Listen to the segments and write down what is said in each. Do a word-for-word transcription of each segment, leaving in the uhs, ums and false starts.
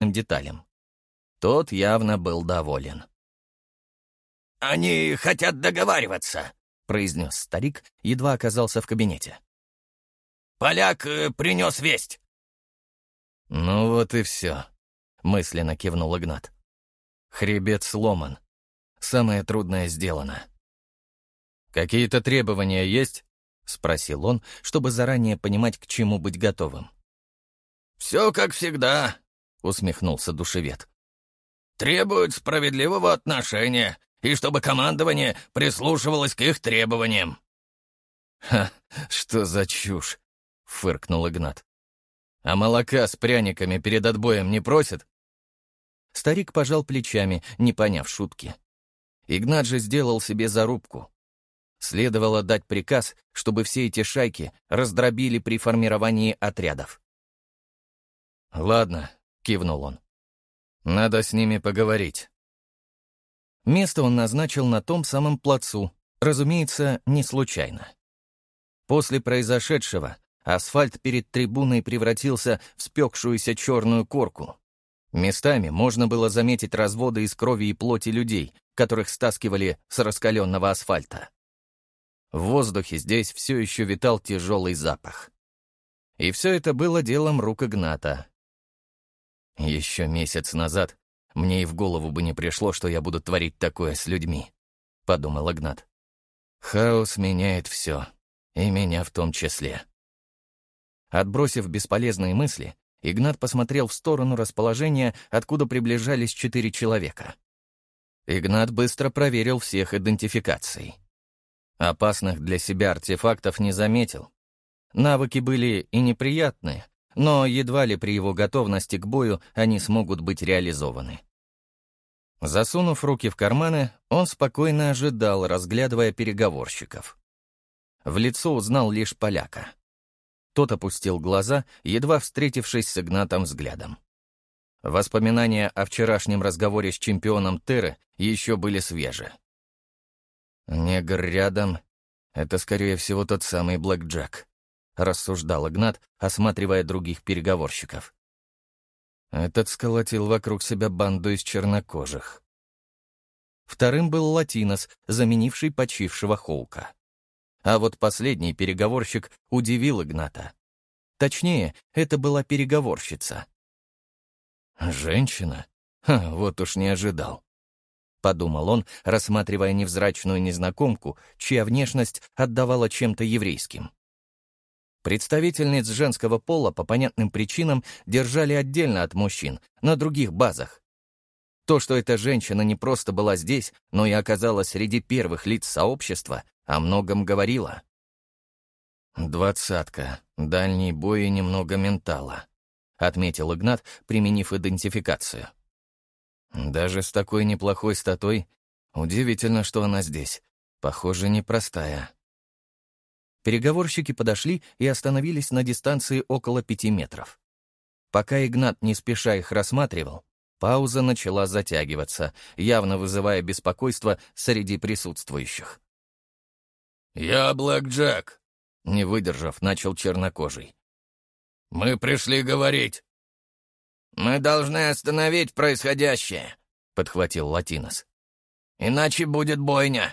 мелким деталям. Тот явно был доволен. «Они хотят договариваться», — произнес старик, едва оказался в кабинете. «Поляк э, принес весть». «Ну вот и все», — мысленно кивнул Игнат. «Хребет сломан. Самое трудное сделано». «Какие-то требования есть?» — спросил он, чтобы заранее понимать, к чему быть готовым. «Все как всегда», — усмехнулся душевед. «Требуют справедливого отношения, и чтобы командование прислушивалось к их требованиям». «Ха, что за чушь!» — фыркнул Игнат. «А молока с пряниками перед отбоем не просят?» Старик пожал плечами, не поняв шутки. Игнат же сделал себе зарубку. Следовало дать приказ, чтобы все эти шайки раздробили при формировании отрядов. «Ладно», — кивнул он. «Надо с ними поговорить». Место он назначил на том самом плацу, разумеется, не случайно. После произошедшего асфальт перед трибуной превратился в спекшуюся черную корку. Местами можно было заметить разводы из крови и плоти людей, которых стаскивали с раскаленного асфальта. В воздухе здесь все еще витал тяжелый запах. И все это было делом рук Игната. Еще месяц назад мне и в голову бы не пришло, что я буду творить такое с людьми, — подумал Игнат. Хаос меняет все, и меня в том числе. Отбросив бесполезные мысли, Игнат посмотрел в сторону расположения, откуда приближались четыре человека. Игнат быстро проверил всех идентификаций. Опасных для себя артефактов не заметил. Навыки были и неприятные, но едва ли при его готовности к бою они смогут быть реализованы. Засунув руки в карманы, он спокойно ожидал, разглядывая переговорщиков. В лицо узнал лишь поляка. Тот опустил глаза, едва встретившись с Игнатом взглядом. Воспоминания о вчерашнем разговоре с чемпионом Терры еще были свежи. «Негр рядом — это, скорее всего, тот самый Блэк Джек», — рассуждал Игнат, осматривая других переговорщиков. Этот сколотил вокруг себя банду из чернокожих. Вторым был Латинос, заменивший почившего Хоука. А вот последний переговорщик удивил Игната. Точнее, это была переговорщица. «Женщина? Ха, вот уж не ожидал», — подумал он, рассматривая невзрачную незнакомку, чья внешность отдавала чем-то еврейским. Представительниц женского пола по понятным причинам держали отдельно от мужчин, на других базах. То, что эта женщина не просто была здесь, но и оказалась среди первых лиц сообщества, о многом говорила. «Двадцатка, дальний бой и немного ментала», — отметил Игнат, применив идентификацию. «Даже с такой неплохой статой удивительно, что она здесь. Похоже, непростая». Переговорщики подошли и остановились на дистанции около пяти метров. Пока Игнат не спеша их рассматривал, пауза начала затягиваться, явно вызывая беспокойство среди присутствующих. «Я Блэк Джек», — не выдержав, начал чернокожий. «Мы пришли говорить». «Мы должны остановить происходящее», — подхватил Латинос. «Иначе будет бойня».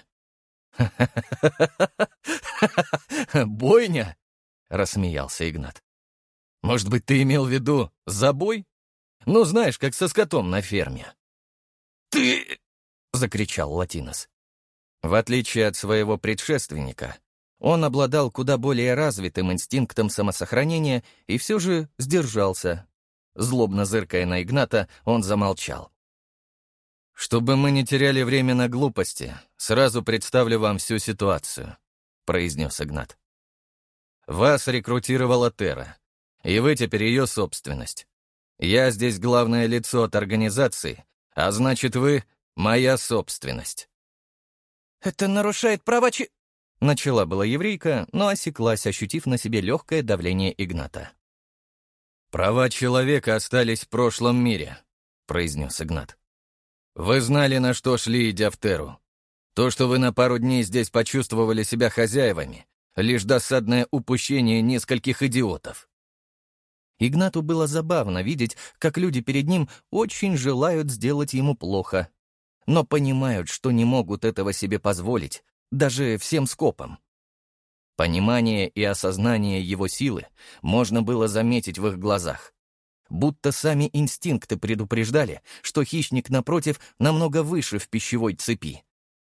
«Бойня?» — рассмеялся Игнат. «Может быть, ты имел в виду забой? Ну, знаешь, как со скотом на ферме». «Ты...» — закричал Латинос. В отличие от своего предшественника, он обладал куда более развитым инстинктом самосохранения и все же сдержался. Злобно зыркая на Игната, он замолчал. «Чтобы мы не теряли время на глупости, сразу представлю вам всю ситуацию», — произнес Игнат. «Вас рекрутировала Терра, и вы теперь ее собственность. Я здесь главное лицо от организации, а значит, вы — моя собственность». «Это нарушает права чи...» Начала была еврейка, но осеклась, ощутив на себе легкое давление Игната. «Права человека остались в прошлом мире», — произнес Игнат. «Вы знали, на что шли, идя в Терру. То, что вы на пару дней здесь почувствовали себя хозяевами, лишь досадное упущение нескольких идиотов». Игнату было забавно видеть, как люди перед ним очень желают сделать ему плохо, но понимают, что не могут этого себе позволить, даже всем скопом. Понимание и осознание его силы можно было заметить в их глазах. Будто сами инстинкты предупреждали, что хищник, напротив, намного выше в пищевой цепи.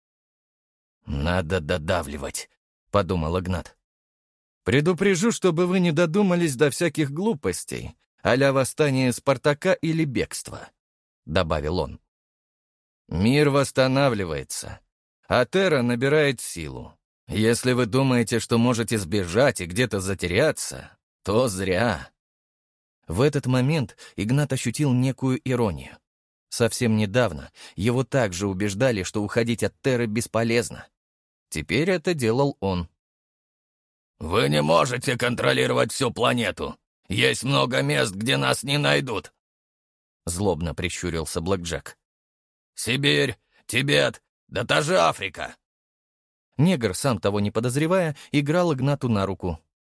«Надо додавливать», — подумал Игнат. «Предупрежу, чтобы вы не додумались до всяких глупостей, а-ля восстание Спартака или бегство», — добавил он. «Мир восстанавливается, а Терра набирает силу. Если вы думаете, что можете сбежать и где-то затеряться, то зря». В этот момент Игнат ощутил некую иронию. Совсем недавно его также убеждали, что уходить от Терры бесполезно. Теперь это делал он. «Вы не можете контролировать всю планету. Есть много мест, где нас не найдут», — злобно прищурился Блэкджек. «Сибирь, Тибет, да та же Африка». Негр, сам того не подозревая, играл Игнату на руку.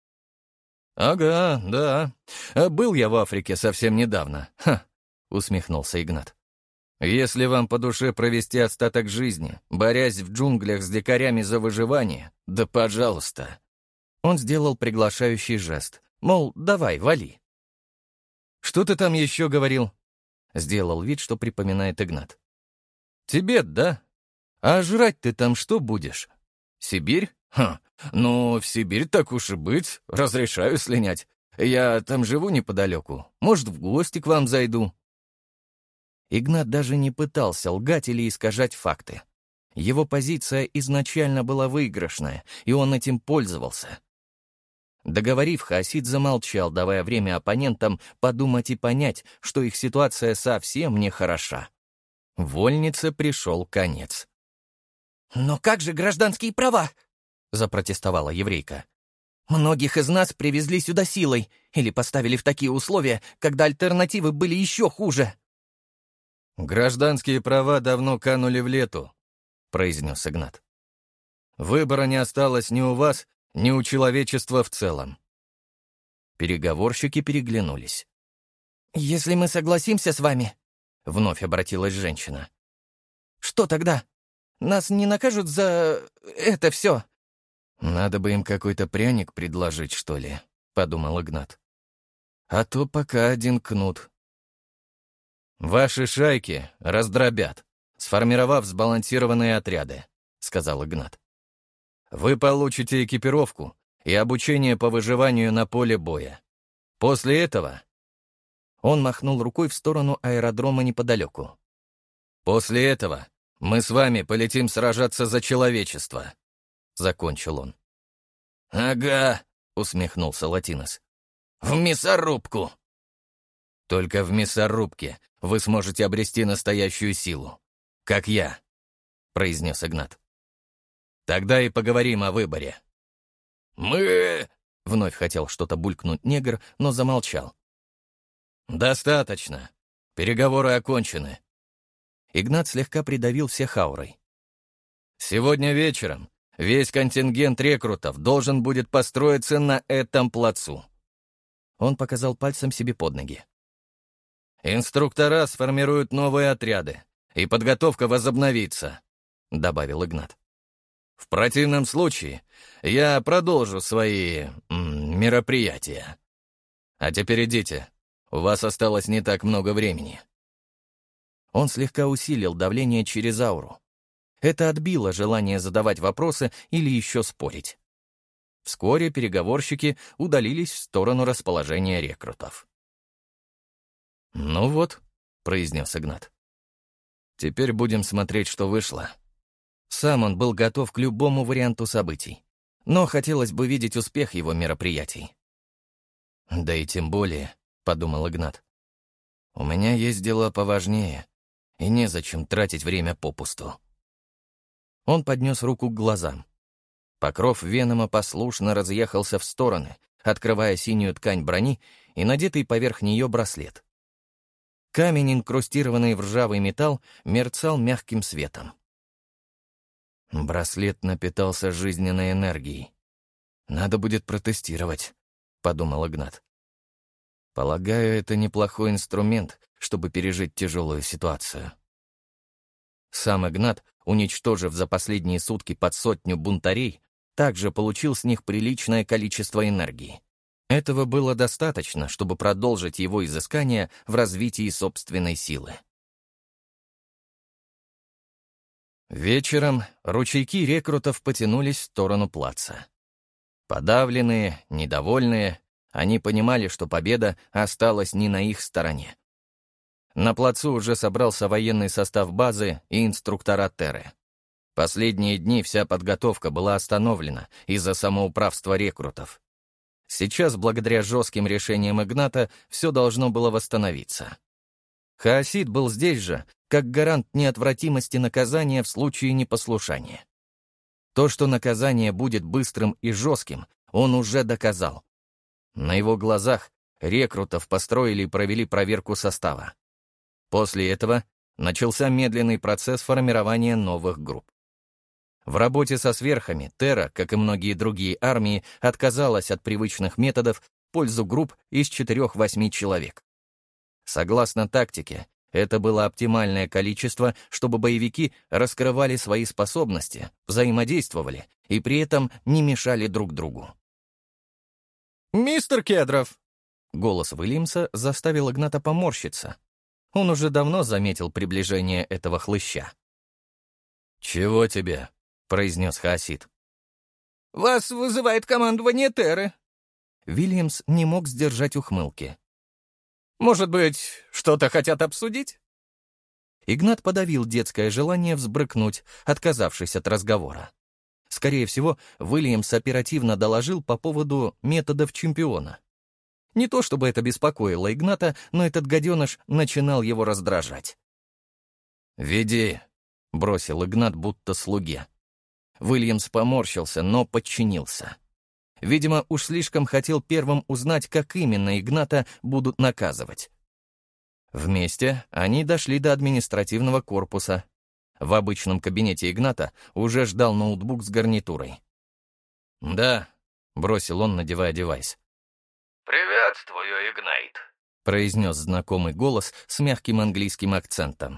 «Ага, да. Был я в Африке совсем недавно. Ха!» — усмехнулся Игнат. «Если вам по душе провести остаток жизни, борясь в джунглях с дикарями за выживание, да пожалуйста». Он сделал приглашающий жест, мол, давай, вали. «Что ты там еще говорил?» — сделал вид, что припоминает Игнат. «Тибет, да? А жрать ты там что будешь? Сибирь? Ха, ну, в Сибирь так уж и быть, разрешаю слинять. Я там живу неподалеку, может, в гости к вам зайду». Игнат даже не пытался лгать или искажать факты. Его позиция изначально была выигрышная, и он этим пользовался. Договорив, Хаосид замолчал, давая время оппонентам подумать и понять, что их ситуация совсем не хороша. Вольнице пришел конец. «Но как же гражданские права?» — запротестовала еврейка. «Многих из нас привезли сюда силой или поставили в такие условия, когда альтернативы были еще хуже». «Гражданские права давно канули в лету», — произнес Игнат. «Выбора не осталось ни у вас, ни у человечества в целом». Переговорщики переглянулись. «Если мы согласимся с вами», — вновь обратилась женщина, — «что тогда? Нас не накажут за это все?» «Надо бы им какой-то пряник предложить, что ли», — подумал Игнат. «А то пока один кнут». «Ваши шайки раздробят, сформировав сбалансированные отряды», — сказал Игнат. «Вы получите экипировку и обучение по выживанию на поле боя. После этого...» Он махнул рукой в сторону аэродрома неподалеку. «После этого мы с вами полетим сражаться за человечество», — закончил он. «Ага», — усмехнулся Латинос. «В мясорубку». «Только в мясорубке вы сможете обрести настоящую силу. Как я», — произнес Игнат. «Тогда и поговорим о выборе». «Мы...» — вновь хотел что-то булькнуть негр, но замолчал. «Достаточно. Переговоры окончены». Игнат слегка придавил всех аурой. «Сегодня вечером весь контингент рекрутов должен будет построиться на этом плацу». Он показал пальцем себе под ноги. «Инструктора сформируют новые отряды, и подготовка возобновится», — добавил Игнат. «В противном случае я продолжу свои м, мероприятия. А теперь идите, у вас осталось не так много времени». Он слегка усилил давление через ауру. Это отбило желание задавать вопросы или еще спорить. Вскоре переговорщики удалились в сторону расположения рекрутов. «Ну вот», — произнес Игнат. «Теперь будем смотреть, что вышло». Сам он был готов к любому варианту событий, но хотелось бы видеть успех его мероприятий. «Да и тем более», — подумал Игнат, — «у меня есть дела поважнее, и незачем тратить время попусту». Он поднес руку к глазам. Покров венома послушно разъехался в стороны, открывая синюю ткань брони и надетый поверх нее браслет. Камень, инкрустированный в ржавый металл, мерцал мягким светом. Браслет напитался жизненной энергией. «Надо будет протестировать», — подумал Игнат. Полагаю, это неплохой инструмент, чтобы пережить тяжелую ситуацию. Сам Игнат, уничтожив за последние сутки под сотню бунтарей, также получил с них приличное количество энергии. Этого было достаточно, чтобы продолжить его изыскания в развитии собственной силы. Вечером ручейки рекрутов потянулись в сторону плаца. Подавленные, недовольные, они понимали, что победа осталась не на их стороне. На плацу уже собрался военный состав базы и инструктора Терры. Последние дни вся подготовка была остановлена из-за самоуправства рекрутов. Сейчас, благодаря жестким решениям Игната, все должно было восстановиться. Хаосид был здесь же, как гарант неотвратимости наказания в случае непослушания. То, что наказание будет быстрым и жестким, он уже доказал. На его глазах рекрутов построили и провели проверку состава. После этого начался медленный процесс формирования новых групп. В работе со сверхами Терра, как и многие другие армии, отказалась от привычных методов в пользу групп из четырёх-восьми человек. Согласно тактике, это было оптимальное количество, чтобы боевики раскрывали свои способности, взаимодействовали и при этом не мешали друг другу. «Мистер Кедров!» Голос Уильямса заставил Игната поморщиться. Он уже давно заметил приближение этого хлыща. «Чего тебе?» — произнес Хаосид. «Вас вызывает командование Терры». Уильямс не мог сдержать ухмылки. «Может быть, что-то хотят обсудить?» Игнат подавил детское желание взбрыкнуть, отказавшись от разговора. Скорее всего, Уильямс оперативно доложил по поводу методов чемпиона. Не то чтобы это беспокоило Игната, но этот гаденыш начинал его раздражать. «Веди», — бросил Игнат будто слуге. Уильямс поморщился, но подчинился. Видимо, уж слишком хотел первым узнать, как именно Игната будут наказывать. Вместе они дошли до административного корпуса. В обычном кабинете Игната уже ждал ноутбук с гарнитурой. «Да», — бросил он, надевая девайс. «Приветствую, Игнейт», — произнес знакомый голос с мягким английским акцентом.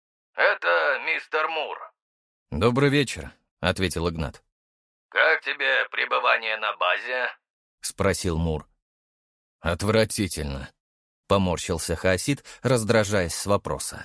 «Это мистер Мур». «Добрый вечер», — ответил Игнат. «Как тебе пребывание на базе?» — спросил Мур. «Отвратительно», — поморщился Хаосид, раздражаясь с вопроса.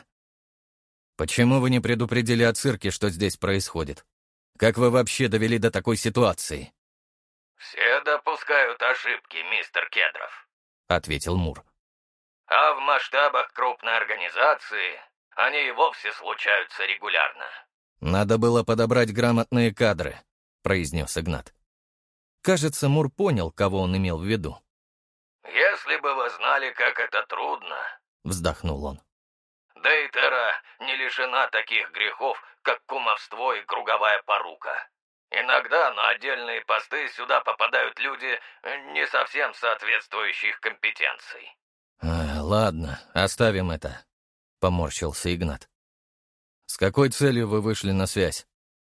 «Почему вы не предупредили о цирке, что здесь происходит? Как вы вообще довели до такой ситуации?» «Все допускают ошибки, мистер Кедров», — ответил Мур. «А в масштабах крупной организации они и вовсе случаются регулярно». «Надо было подобрать грамотные кадры», — произнес Игнат. Кажется, Мур понял, кого он имел в виду. «Если бы вы знали, как это трудно», — вздохнул он. «Да и Терра не лишена таких грехов, как кумовство и круговая порука. Иногда на отдельные посты сюда попадают люди, не совсем соответствующих компетенций». А, «Ладно, оставим это», — поморщился Игнат. «С какой целью вы вышли на связь?»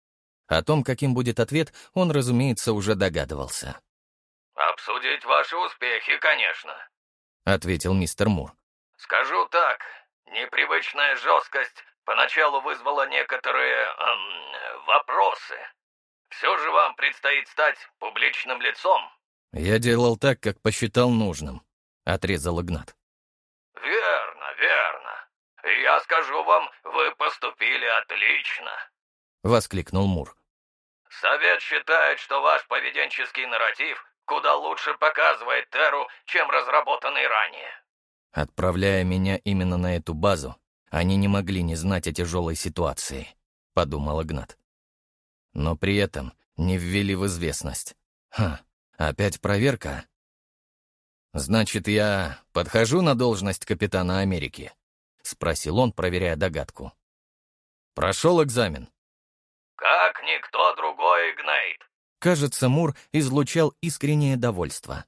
О том, каким будет ответ, он, разумеется, уже догадывался. «Обсудить ваши успехи, конечно», — ответил мистер Мур. «Скажу так, непривычная жесткость поначалу вызвала некоторые эм, вопросы. Все же вам предстоит стать публичным лицом». «Я делал так, как посчитал нужным», — отрезал Игнат. «Верно, верно. Я скажу вам, вы поступили отлично», — воскликнул Мур. «Совет считает, что ваш поведенческий нарратив куда лучше показывает Терру, чем разработанный ранее». «Отправляя меня именно на эту базу, они не могли не знать о тяжелой ситуации», — подумал Игнат. «Но при этом не ввели в известность. Ха, опять проверка?» «Значит, я подхожу на должность капитана Америки?» — спросил он, проверяя догадку. «Прошел экзамен?» «Как никто другой, Игнейт». Кажется, Мур излучал искреннее довольство.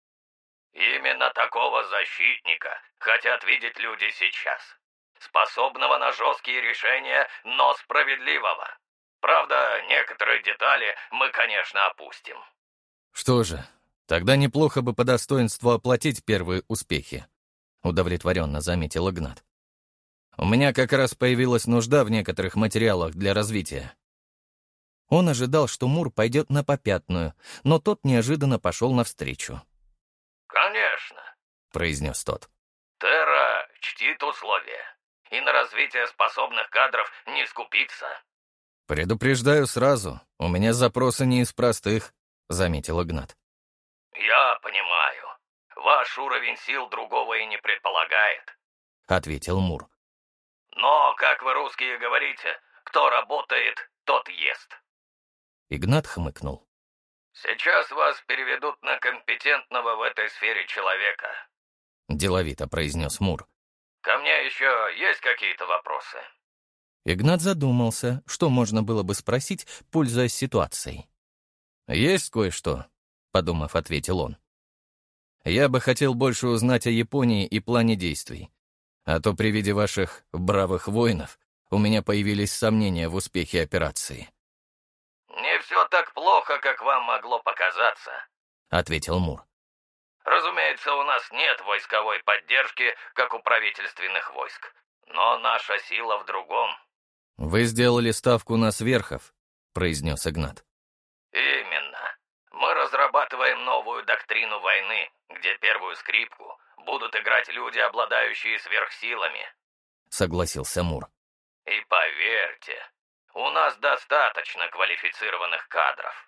«Именно такого защитника хотят видеть люди сейчас. Способного на жесткие решения, но справедливого. Правда, некоторые детали мы, конечно, опустим». «Что же, Тогда неплохо бы по достоинству оплатить первые успехи, удовлетворенно заметил Игнат. У меня как раз появилась нужда в некоторых материалах для развития. Он ожидал, что Мур пойдет на попятную, но тот неожиданно пошел навстречу. «Конечно», — произнес тот. «Терра чтит условия, и на развитие способных кадров не скупится». «Предупреждаю сразу, у меня запросы не из простых», — заметил Игнат. «Я понимаю. Ваш уровень сил другого и не предполагает», — ответил Мур. «Но, как вы, русские, говорите, кто работает, тот ест». Игнат хмыкнул. «Сейчас вас переведут на компетентного в этой сфере человека», — деловито произнес Мур. «Ко мне еще есть какие-то вопросы?» Игнат задумался, что можно было бы спросить, пользуясь ситуацией. «Есть кое-что», — подумав, ответил он. «Я бы хотел больше узнать о Японии и плане действий. А то при виде ваших бравых воинов у меня появились сомнения в успехе операции». «Не все так плохо, как вам могло показаться», — ответил Мур. «Разумеется, у нас нет войсковой поддержки, как у правительственных войск. Но наша сила в другом». «Вы сделали ставку на сверхов», — произнес Игнат. «Именно. Мы разрабатываем новую доктрину войны, где первую скрипку будут играть люди, обладающие сверхсилами», — согласился Мур. «И поверьте, у нас достаточно квалифицированных кадров».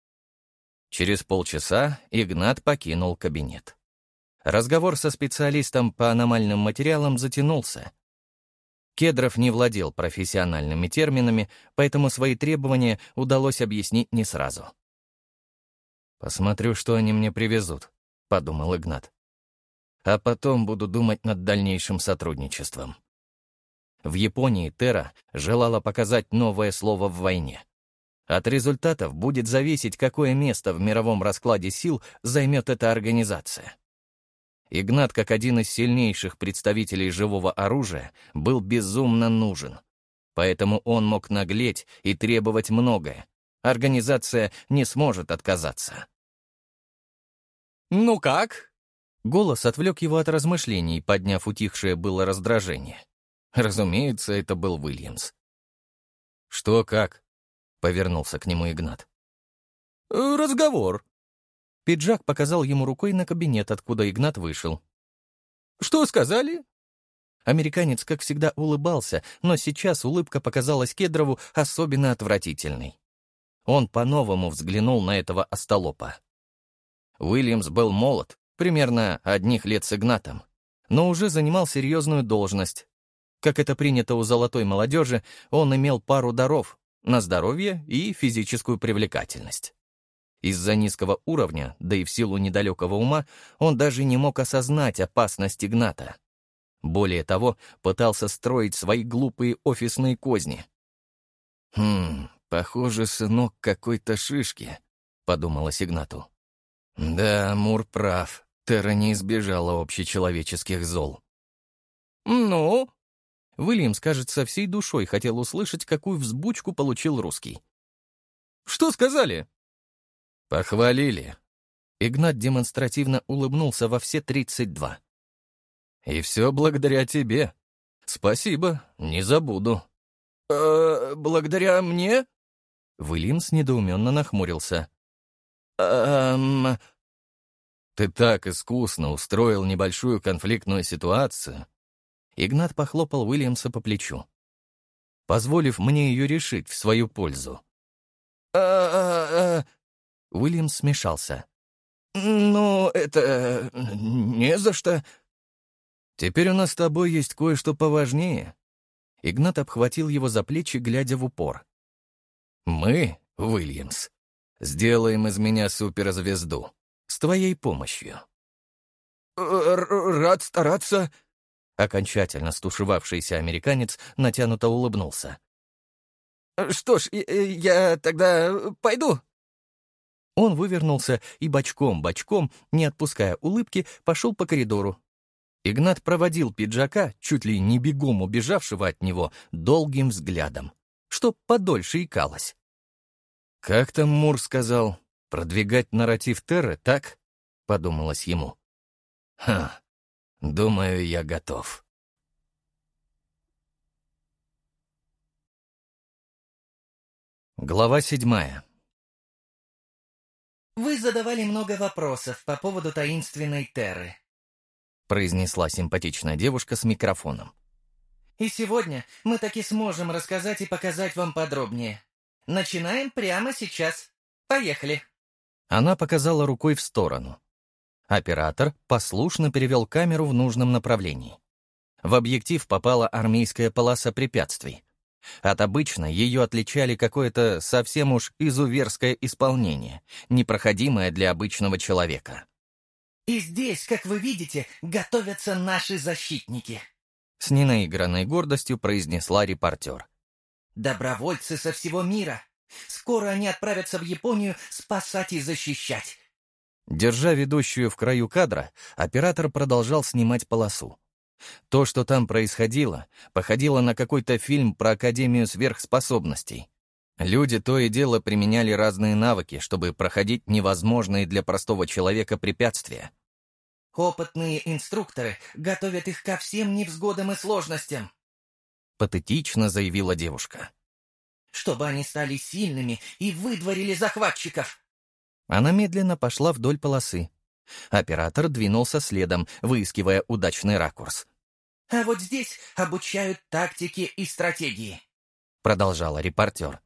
Через полчаса Игнат покинул кабинет. Разговор со специалистом по аномальным материалам затянулся. Кедров не владел профессиональными терминами, поэтому свои требования удалось объяснить не сразу. «Посмотрю, что они мне привезут», — подумал Игнат. «А потом буду думать над дальнейшим сотрудничеством». В Японии Терра желала показать новое слово в войне. От результатов будет зависеть, какое место в мировом раскладе сил займет эта организация. Игнат, как один из сильнейших представителей живого оружия, был безумно нужен. Поэтому он мог наглеть и требовать многое. Организация не сможет отказаться. «Ну как?» Голос отвлек его от размышлений, подняв утихшее было раздражение. Разумеется, это был Уильямс. «Что как?» — повернулся к нему Игнат. «Разговор». Пиджак показал ему рукой на кабинет, откуда Игнат вышел. «Что сказали?» Американец, как всегда, улыбался, но сейчас улыбка показалась Кедрову особенно отвратительной. Он по-новому взглянул на этого остолопа. Уильямс был молод, примерно одних лет с Игнатом, но уже занимал серьезную должность. Как это принято у золотой молодежи, он имел пару даров на здоровье и физическую привлекательность. Из-за низкого уровня, да и в силу недалекого ума, он даже не мог осознать опасность Игната. Более того, пытался строить свои глупые офисные козни. «Хм, похоже, сынок какой-то шишки», — подумалось Игнату. «Да, Мур прав, Терра не избежала общечеловеческих зол». «Ну?» Уильямс, кажется, всей душой хотел услышать, какую взбучку получил русский. «Что сказали?» «Похвалили». Игнат демонстративно улыбнулся во все тридцать два. «И все благодаря тебе. Спасибо, не забуду». «Э, благодаря мне?» Уильямс недоуменно нахмурился. «Эм...» «Ты так искусно устроил небольшую конфликтную ситуацию». Игнат похлопал Уильямса по плечу, позволив мне ее решить в свою пользу. «Э-э-э...» Уильямс смешался. «Ну, это... не за что...» «Теперь у нас с тобой есть кое-что поважнее». Игнат обхватил его за плечи, глядя в упор. «Мы, Уильямс, сделаем из меня суперзвезду с твоей помощью». «Рад стараться...» Окончательно стушевавшийся американец натянуто улыбнулся. «Что ж, я тогда пойду». Он вывернулся и бочком-бочком, не отпуская улыбки, пошел по коридору. Игнат проводил пиджака, чуть ли не бегом убежавшего от него, долгим взглядом, чтоб подольше икалось. «Как там Мур сказал? Продвигать нарратив Терры, так?» подумалось ему. Ха, думаю, я готов. Глава седьмая. «Вы задавали много вопросов по поводу таинственной Терры», произнесла симпатичная девушка с микрофоном. «и сегодня мы таки сможем рассказать и показать вам подробнее. Начинаем прямо сейчас. Поехали!» Она показала рукой в сторону. Оператор послушно перевел камеру в нужном направлении. В объектив попала армейская полоса препятствий. От обычной ее отличали какое-то совсем уж изуверское исполнение, непроходимое для обычного человека. «И здесь, как вы видите, готовятся наши защитники», с ненаигранной гордостью произнесла репортер. «Добровольцы со всего мира. Скоро они отправятся в Японию спасать и защищать». Держа ведущую в краю кадра, оператор продолжал снимать полосу. То, что там происходило, походило на какой-то фильм про Академию сверхспособностей. Люди то и дело применяли разные навыки, чтобы проходить невозможные для простого человека препятствия. «Опытные инструкторы готовят их ко всем невзгодам и сложностям», патетично заявила девушка. «чтобы они стали сильными и выдворили захватчиков». Она медленно пошла вдоль полосы. Оператор двинулся следом, выискивая удачный ракурс. «А вот здесь обучают тактике и стратегии», — продолжала репортер.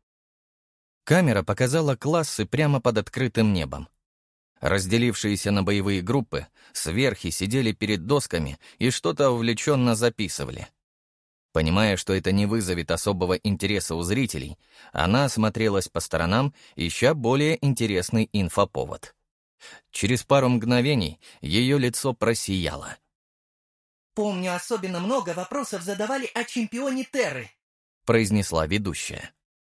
Камера показала классы прямо под открытым небом. Разделившиеся на боевые группы, сверхи сидели перед досками и что-то увлеченно записывали. Понимая, что это не вызовет особого интереса у зрителей, она осмотрелась по сторонам, ища более интересный инфоповод. Через пару мгновений ее лицо просияло. «Помню, особенно много вопросов задавали о чемпионе Терры», — произнесла ведущая.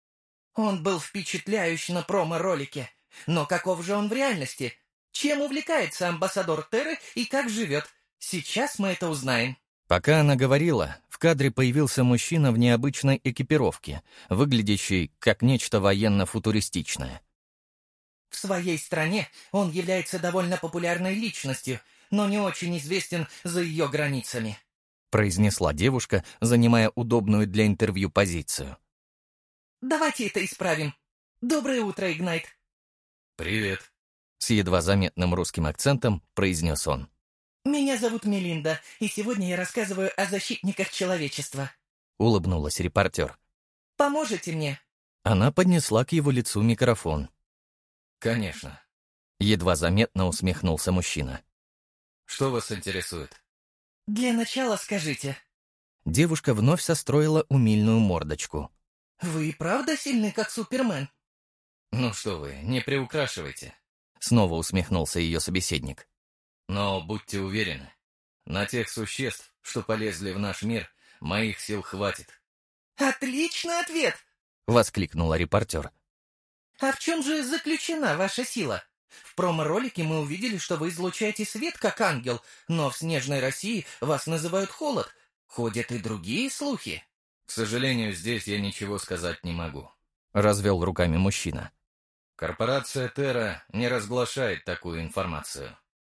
«Он был впечатляющий на промо-ролике. Но каков же он в реальности? Чем увлекается амбассадор Терры и как живет? Сейчас мы это узнаем». Пока она говорила, в кадре появился мужчина в необычной экипировке, выглядящий как нечто военно-футуристичное. «В своей стране он является довольно популярной личностью, но не очень известен за ее границами», — произнесла девушка, занимая удобную для интервью позицию. «Давайте это исправим. Доброе утро, Игнайт». «Привет», — с едва заметным русским акцентом произнес он. «Меня зовут Мелинда, и сегодня я рассказываю о защитниках человечества», — улыбнулась репортер. «Поможете мне?» Она поднесла к его лицу микрофон. «Конечно». Едва заметно усмехнулся мужчина. «Что вас интересует?» «Для начала скажите». Девушка вновь состроила умильную мордочку. «Вы и правда сильны, как Супермен?» «Ну что вы, не приукрашивайте», — снова усмехнулся ее собеседник. «Но будьте уверены, на тех существ, что полезли в наш мир, моих сил хватит». «Отличный ответ!» — воскликнула репортер. «А в чем же заключена ваша сила? В промо-ролике мы увидели, что вы излучаете свет, как ангел, но в снежной России вас называют холод. Ходят и другие слухи». «К сожалению, здесь я ничего сказать не могу», — развел руками мужчина. «Корпорация Терра не разглашает такую информацию».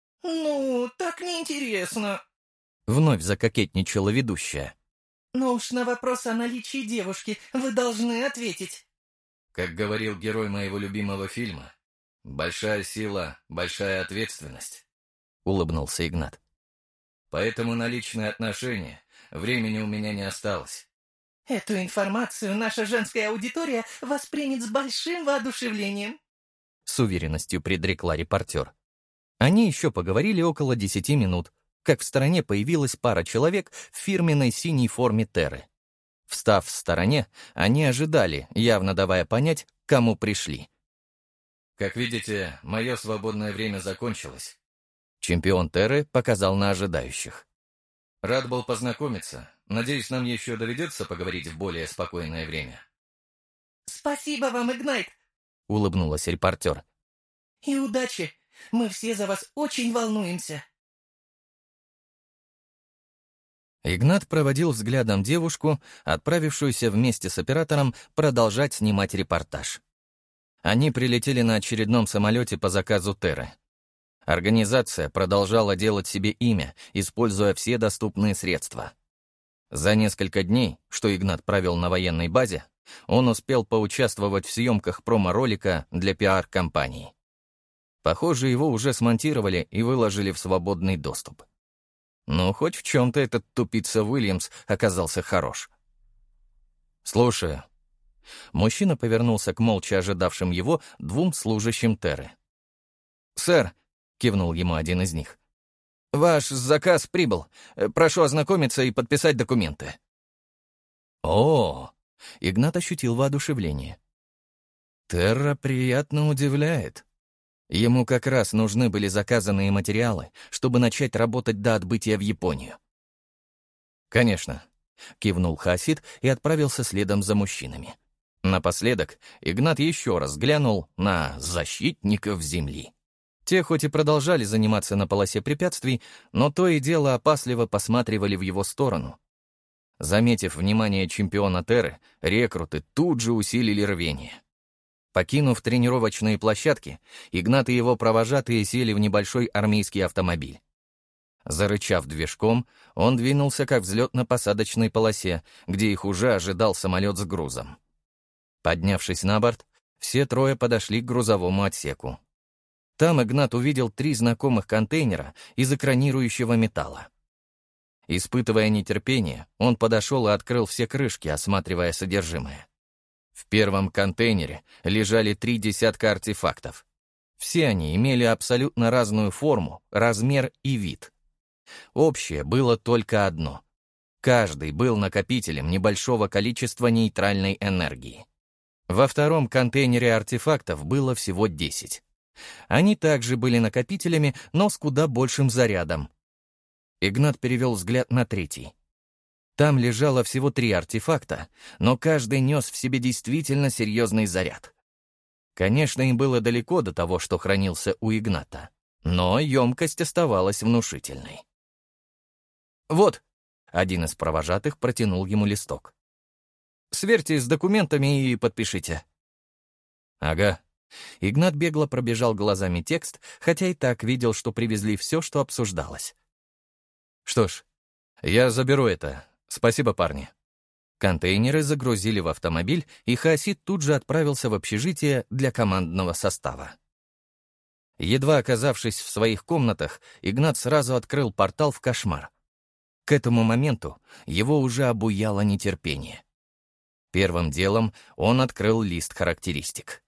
«Ну, так неинтересно». Вновь закокетничала ведущая. «Но уж на вопрос о наличии девушки вы должны ответить». Как говорил герой моего любимого фильма, «Большая сила, большая ответственность», — улыбнулся Игнат. «Поэтому на личные отношения времени у меня не осталось». «Эту информацию наша женская аудитория воспримет с большим воодушевлением», — с уверенностью предрекла репортер. Они еще поговорили около десяти минут, как в стороне появилась пара человек в фирменной синей форме Терры. Встав в стороне, они ожидали, явно давая понять, к кому пришли. «Как видите, мое свободное время закончилось». Чемпион Терры показал на ожидающих. «Рад был познакомиться. Надеюсь, нам еще доведется поговорить в более спокойное время». «Спасибо вам, Игнайт!» — улыбнулась репортер. «И удачи! Мы все за вас очень волнуемся!» Игнат проводил взглядом девушку, отправившуюся вместе с оператором продолжать снимать репортаж. Они прилетели на очередном самолете по заказу Терры. Организация продолжала делать себе имя, используя все доступные средства. За несколько дней, что Игнат провел на военной базе, он успел поучаствовать в съемках промо-ролика для пиар-компаний. Похоже, его уже смонтировали и выложили в свободный доступ. Но хоть в чем-то этот тупица Уильямс оказался хорош. «Слушаю». Мужчина повернулся к молча ожидавшим его двум служащим Терры. «Сэр», — кивнул ему один из них, — «ваш заказ прибыл. Прошу ознакомиться и подписать документы». «О!» — Игнат ощутил воодушевление. «Терра приятно удивляет. Ему как раз нужны были заказанные материалы, чтобы начать работать до отбытия в Японию». «Конечно», — кивнул Хаосид и отправился следом за мужчинами. Напоследок Игнат еще раз глянул на защитников Земли. Те хоть и продолжали заниматься на полосе препятствий, но то и дело опасливо посматривали в его сторону. Заметив внимание чемпиона Терры, рекруты тут же усилили рвение. Покинув тренировочные площадки, Игнат и его провожатые сели в небольшой армейский автомобиль. Зарычав движком, он двинулся к взлетно-посадочной полосе, где их уже ожидал самолет с грузом. Поднявшись на борт, все трое подошли к грузовому отсеку. Там Игнат увидел три знакомых контейнера из экранирующего металла. Испытывая нетерпение, он подошел и открыл все крышки, осматривая содержимое. В первом контейнере лежали три десятка артефактов. Все они имели абсолютно разную форму, размер и вид. Общее было только одно. Каждый был накопителем небольшого количества нейтральной энергии. Во втором контейнере артефактов было всего десять. Они также были накопителями, но с куда большим зарядом. Игнат перевел взгляд на третий. Там лежало всего три артефакта, но каждый нес в себе действительно серьезный заряд. Конечно, им было далеко до того, что хранился у Игната, но емкость оставалась внушительной. «Вот», — один из провожатых протянул ему листок. «Сверьте с документами и подпишите». «Ага». Игнат бегло пробежал глазами текст, хотя и так видел, что привезли все, что обсуждалось. «Что ж, я заберу это. Спасибо, парни». Контейнеры загрузили в автомобиль, и Хаосид тут же отправился в общежитие для командного состава. Едва оказавшись в своих комнатах, Игнат сразу открыл портал в кошмар. К этому моменту его уже обуяло нетерпение. Первым делом он открыл лист характеристик.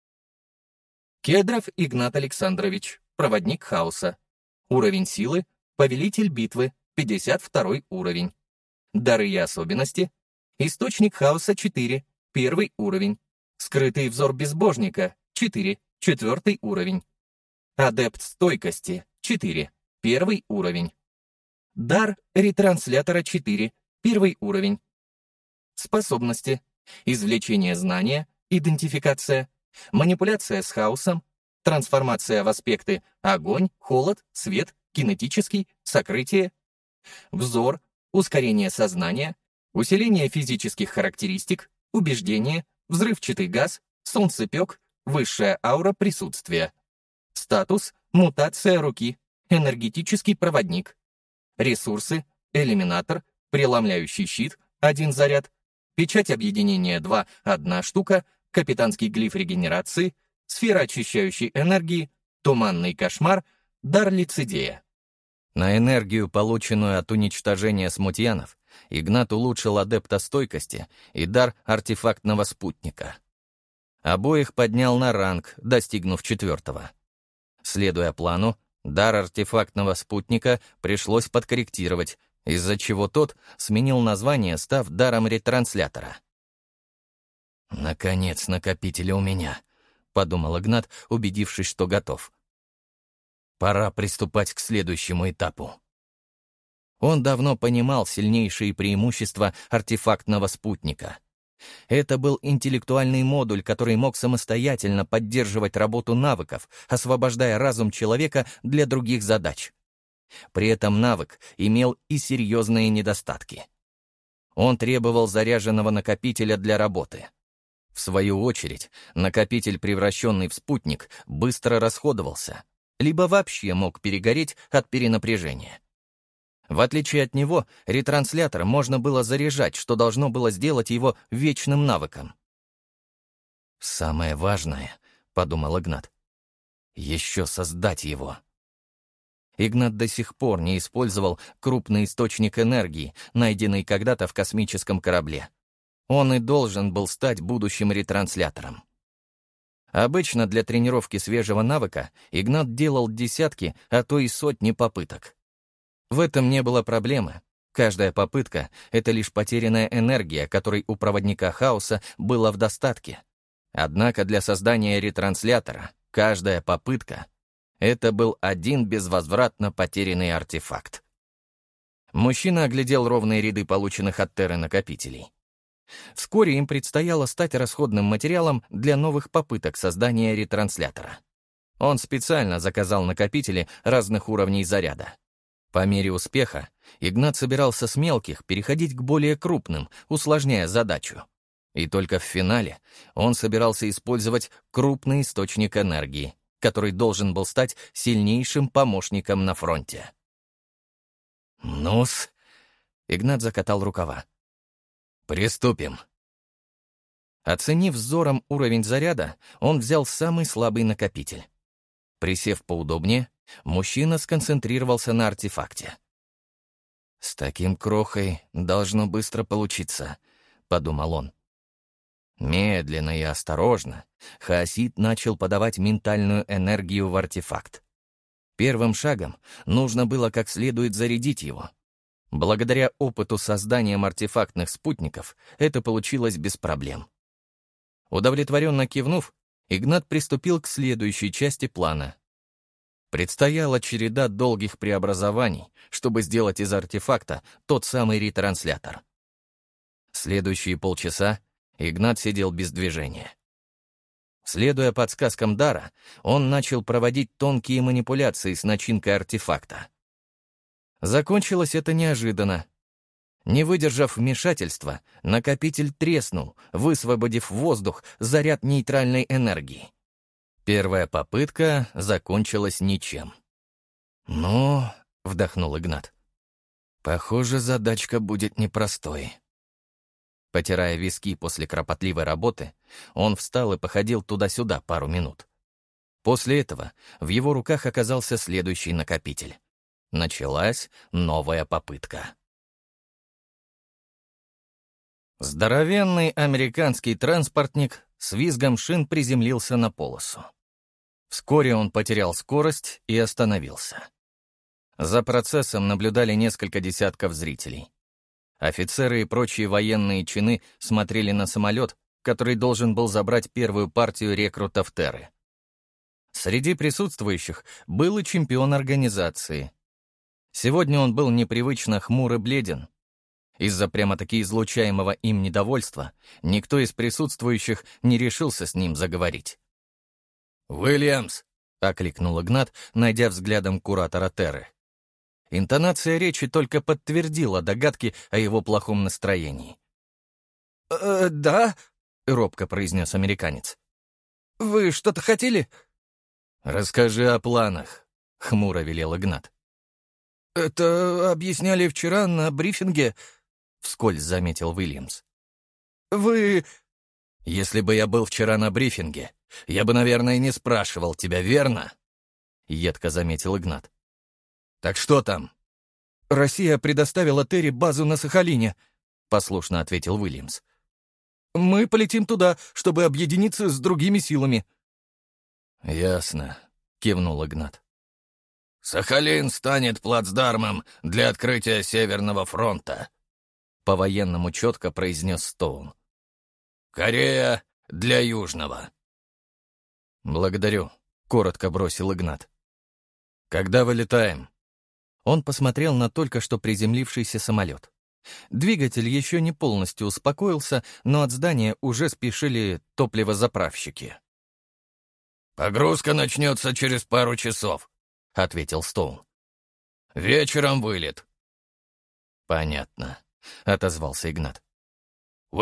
Кедров Игнат Александрович, проводник хаоса. Уровень силы, повелитель битвы, пятьдесят второй уровень. Дары и особенности. Источник хаоса четыре, первый уровень. Скрытый взор безбожника, четыре, четвертый уровень. Адепт стойкости, четыре, первый уровень. Дар ретранслятора четыре, первый уровень. Способности. Извлечение знания, идентификация, манипуляция с хаосом, трансформация в аспекты огонь, холод, свет, кинетический, сокрытие, взор, ускорение сознания, усиление физических характеристик, убеждение, взрывчатый газ, солнцепек, высшая аура присутствия. Статус, мутация руки, энергетический проводник. Ресурсы, элиминатор, преломляющий щит, один заряд, печать объединения два, одна штука, капитанский глиф регенерации, сфера очищающей энергии, туманный кошмар, дар лицедея. На энергию, полученную от уничтожения смутьянов, Игнат улучшил адепта стойкости и дар артефактного спутника. Обоих поднял на ранг, достигнув четвертого. Следуя плану, дар артефактного спутника пришлось подкорректировать, из-за чего тот сменил название, став даром ретранслятора. «Наконец, накопители у меня», — подумал Игнат, убедившись, что готов. «Пора приступать к следующему этапу». Он давно понимал сильнейшие преимущества артефактного спутника. Это был интеллектуальный модуль, который мог самостоятельно поддерживать работу навыков, освобождая разум человека для других задач. При этом навык имел и серьезные недостатки. Он требовал заряженного накопителя для работы. В свою очередь, накопитель, превращенный в спутник, быстро расходовался, либо вообще мог перегореть от перенапряжения. В отличие от него, ретранслятор можно было заряжать, что должно было сделать его вечным навыком. «Самое важное», — подумал Игнат, — «еще создать его». Игнат до сих пор не использовал крупный источник энергии, найденный когда-то в космическом корабле. Он и должен был стать будущим ретранслятором. Обычно для тренировки свежего навыка Игнат делал десятки, а то и сотни попыток. В этом не было проблемы. Каждая попытка — это лишь потерянная энергия, которой у проводника хаоса было в достатке. Однако для создания ретранслятора каждая попытка — это был один безвозвратно потерянный артефакт. Мужчина оглядел ровные ряды полученных от Терры накопителей. Вскоре им предстояло стать расходным материалом для новых попыток создания ретранслятора. Он специально заказал накопители разных уровней заряда. По мере успеха Игнат собирался с мелких переходить к более крупным, усложняя задачу. И только в финале он собирался использовать крупный источник энергии, который должен был стать сильнейшим помощником на фронте. «Ну-с», — Игнат закатал рукава. «Приступим». Оценив взором уровень заряда, он взял самый слабый накопитель. Присев поудобнее, мужчина сконцентрировался на артефакте. «С таким крохой должно быстро получиться», — подумал он. Медленно и осторожно хаосит начал подавать ментальную энергию в артефакт. Первым шагом нужно было как следует зарядить его. Благодаря опыту созданием артефактных спутников это получилось без проблем. Удовлетворенно кивнув, Игнат приступил к следующей части плана. Предстояла череда долгих преобразований, чтобы сделать из артефакта тот самый ретранслятор. Следующие полчаса Игнат сидел без движения. Следуя подсказкам Дара, он начал проводить тонкие манипуляции с начинкой артефакта. Закончилось это неожиданно. Не выдержав вмешательства, накопитель треснул, высвободив в воздух заряд нейтральной энергии. Первая попытка закончилась ничем. «Ну», — вдохнул Игнат, — «похоже, задачка будет непростой». Потирая виски после кропотливой работы, он встал и походил туда-сюда пару минут. После этого в его руках оказался следующий накопитель. Началась новая попытка. Здоровенный американский транспортник с визгом шин приземлился на полосу. Вскоре он потерял скорость и остановился. За процессом наблюдали несколько десятков зрителей. Офицеры и прочие военные чины смотрели на самолет, который должен был забрать первую партию рекрутов Терры. Среди присутствующих был и чемпион организации. Сегодня он был непривычно хмур и бледен. Из-за прямо-таки излучаемого им недовольства никто из присутствующих не решился с ним заговорить. «Уильямс!» — окликнул Игнат, найдя взглядом куратора Терры. Интонация речи только подтвердила догадки о его плохом настроении. «Э, да?» — робко произнес американец. «Вы что-то хотели?» «Расскажи о планах», — хмуро велел Игнат. «Это объясняли вчера на брифинге», — вскользь заметил Уильямс. «Вы...» «Если бы я был вчера на брифинге, я бы, наверное, не спрашивал тебя, верно?» — едко заметил Игнат. «Так что там?» «Россия предоставила Терре базу на Сахалине», — послушно ответил Уильямс. «Мы полетим туда, чтобы объединиться с другими силами». «Ясно», — кивнул Игнат. «Сахалин станет плацдармом для открытия Северного фронта», — по-военному четко произнес Стоун. «Корея для Южного». «Благодарю», — коротко бросил Игнат. «Когда вылетаем?» Он посмотрел на только что приземлившийся самолет. Двигатель еще не полностью успокоился, но от здания уже спешили топливозаправщики. «Погрузка начнется через пару часов», — ответил Стоун. «Вечером вылет». «Понятно», — отозвался Игнат.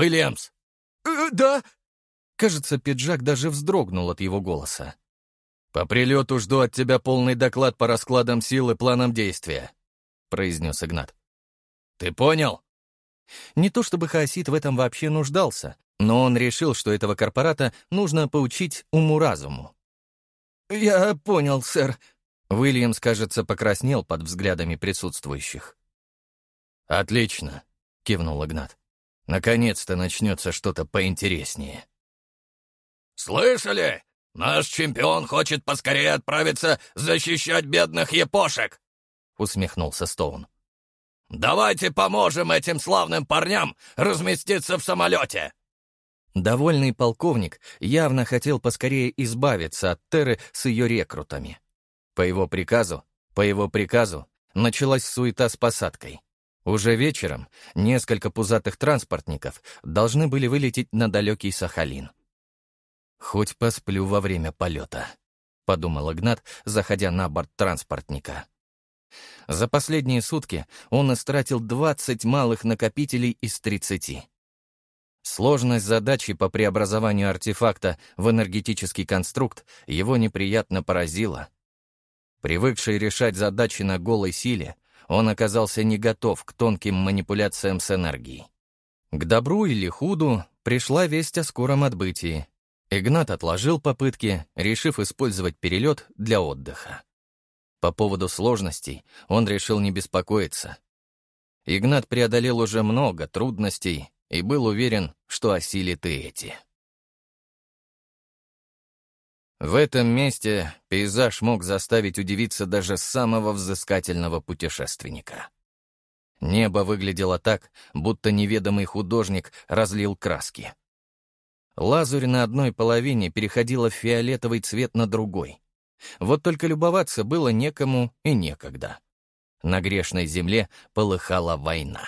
«Уильямс!» э, «Да?» Кажется, пиджак даже вздрогнул от его голоса. «По прилету жду от тебя полный доклад по раскладам сил и планам действия», — произнес Игнат. «Ты понял?» Не то чтобы хаосит в этом вообще нуждался, но он решил, что этого корпората нужно поучить уму-разуму. «Я понял, сэр». Уильямс, кажется, покраснел под взглядами присутствующих. «Отлично», — кивнул Игнат. «Наконец-то начнется что-то поинтереснее». «Слышали? Наш чемпион хочет поскорее отправиться защищать бедных япошек!» — усмехнулся Стоун. «Давайте поможем этим славным парням разместиться в самолете!» Довольный полковник явно хотел поскорее избавиться от Терры с ее рекрутами. По его приказу, по его приказу началась суета с посадкой. Уже вечером несколько пузатых транспортников должны были вылететь на далекий Сахалин. «Хоть посплю во время полета», — подумал Игнат, заходя на борт транспортника. За последние сутки он истратил двадцать малых накопителей из тридцати. Сложность задачи по преобразованию артефакта в энергетический конструкт его неприятно поразила. Привыкший решать задачи на голой силе, он оказался не готов к тонким манипуляциям с энергией. К добру или худу пришла весть о скором отбытии. Игнат отложил попытки, решив использовать перелет для отдыха. По поводу сложностей он решил не беспокоиться. Игнат преодолел уже много трудностей и был уверен, что осилит и эти. В этом месте пейзаж мог заставить удивиться даже самого взыскательного путешественника. Небо выглядело так, будто неведомый художник разлил краски. Лазурь на одной половине переходила в фиолетовый цвет на другой. Вот только любоваться было некому и некогда. На грешной земле полыхала война.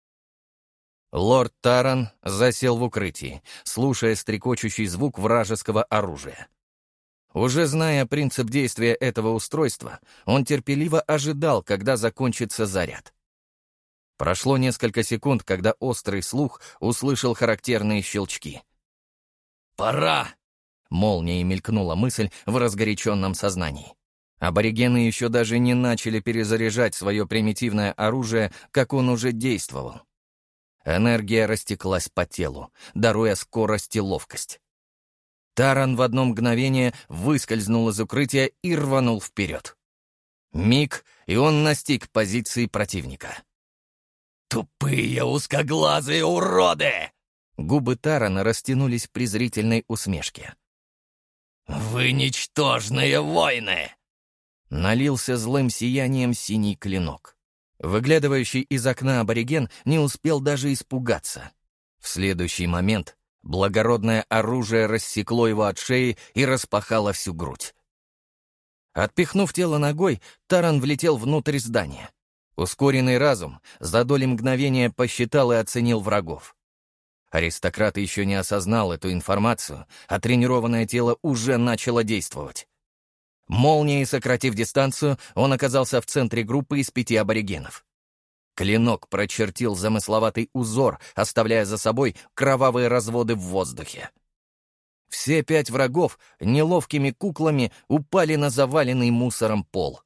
Лорд Таран засел в укрытии, слушая стрекочущий звук вражеского оружия. Уже зная принцип действия этого устройства, он терпеливо ожидал, когда закончится заряд. Прошло несколько секунд, когда острый слух услышал характерные щелчки. «Пора!» — молнией мелькнула мысль в разгоряченном сознании. Аборигены еще даже не начали перезаряжать свое примитивное оружие, как он уже действовал. Энергия растеклась по телу, даруя скорость и ловкость. Таран в одно мгновение выскользнул из укрытия и рванул вперед. Миг, и он настиг позиции противника. «Тупые узкоглазые уроды!» Губы Тарана растянулись в презрительной усмешке. «Вы ничтожные воины!» Налился злым сиянием синий клинок. Выглядывающий из окна абориген не успел даже испугаться. В следующий момент благородное оружие рассекло его от шеи и распахало всю грудь. Отпихнув тело ногой, Таран влетел внутрь здания. Ускоренный разум за доли мгновения посчитал и оценил врагов. Аристократ еще не осознал эту информацию, а тренированное тело уже начало действовать. Молнией сократив дистанцию, он оказался в центре группы из пяти аборигенов. Клинок прочертил замысловатый узор, оставляя за собой кровавые разводы в воздухе. Все пять врагов неловкими куклами упали на заваленный мусором пол.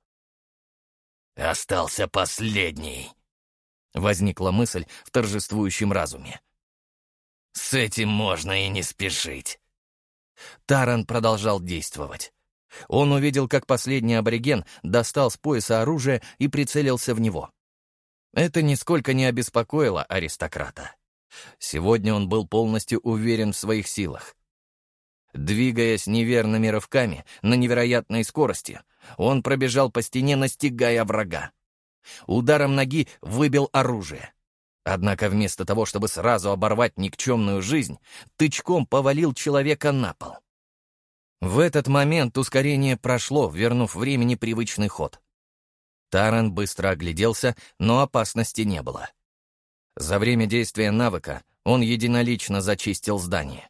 «Остался последний», — возникла мысль в торжествующем разуме. «С этим можно и не спешить». Таран продолжал действовать. Он увидел, как последний абориген достал с пояса оружие и прицелился в него. Это нисколько не обеспокоило аристократа. Сегодня он был полностью уверен в своих силах. Двигаясь неверными рывками на невероятной скорости, он пробежал по стене, настигая врага. Ударом ноги выбил оружие. Однако вместо того, чтобы сразу оборвать никчемную жизнь, тычком повалил человека на пол. В этот момент ускорение прошло, вернув времени привычный ход. Таран быстро огляделся, но опасности не было. За время действия навыка он единолично зачистил здание.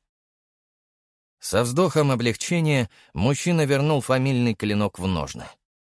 Со вздохом облегчения мужчина вернул фамильный клинок в ножны.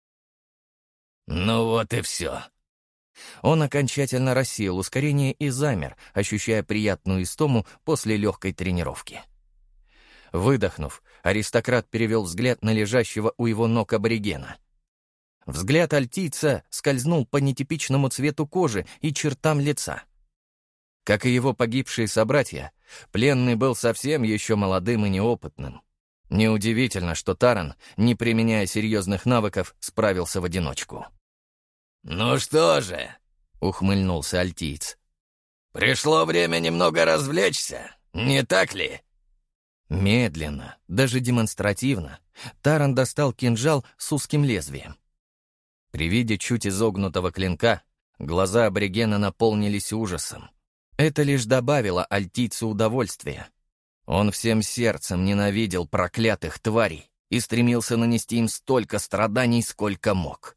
«Ну вот и все». Он окончательно рассеял ускорение и замер, ощущая приятную истому после легкой тренировки. Выдохнув, аристократ перевел взгляд на лежащего у его ног аборигена. Взгляд альтийца скользнул по нетипичному цвету кожи и чертам лица. Как и его погибшие собратья, пленный был совсем еще молодым и неопытным. Неудивительно, что Таран, не применяя серьезных навыков, справился в одиночку. «Ну что же», — ухмыльнулся альтиец, — «пришло время немного развлечься, не так ли?» Медленно, даже демонстративно, Таран достал кинжал с узким лезвием. При виде чуть изогнутого клинка глаза аборигена наполнились ужасом. Это лишь добавило альтийцу удовольствия. Он всем сердцем ненавидел проклятых тварей и стремился нанести им столько страданий, сколько мог.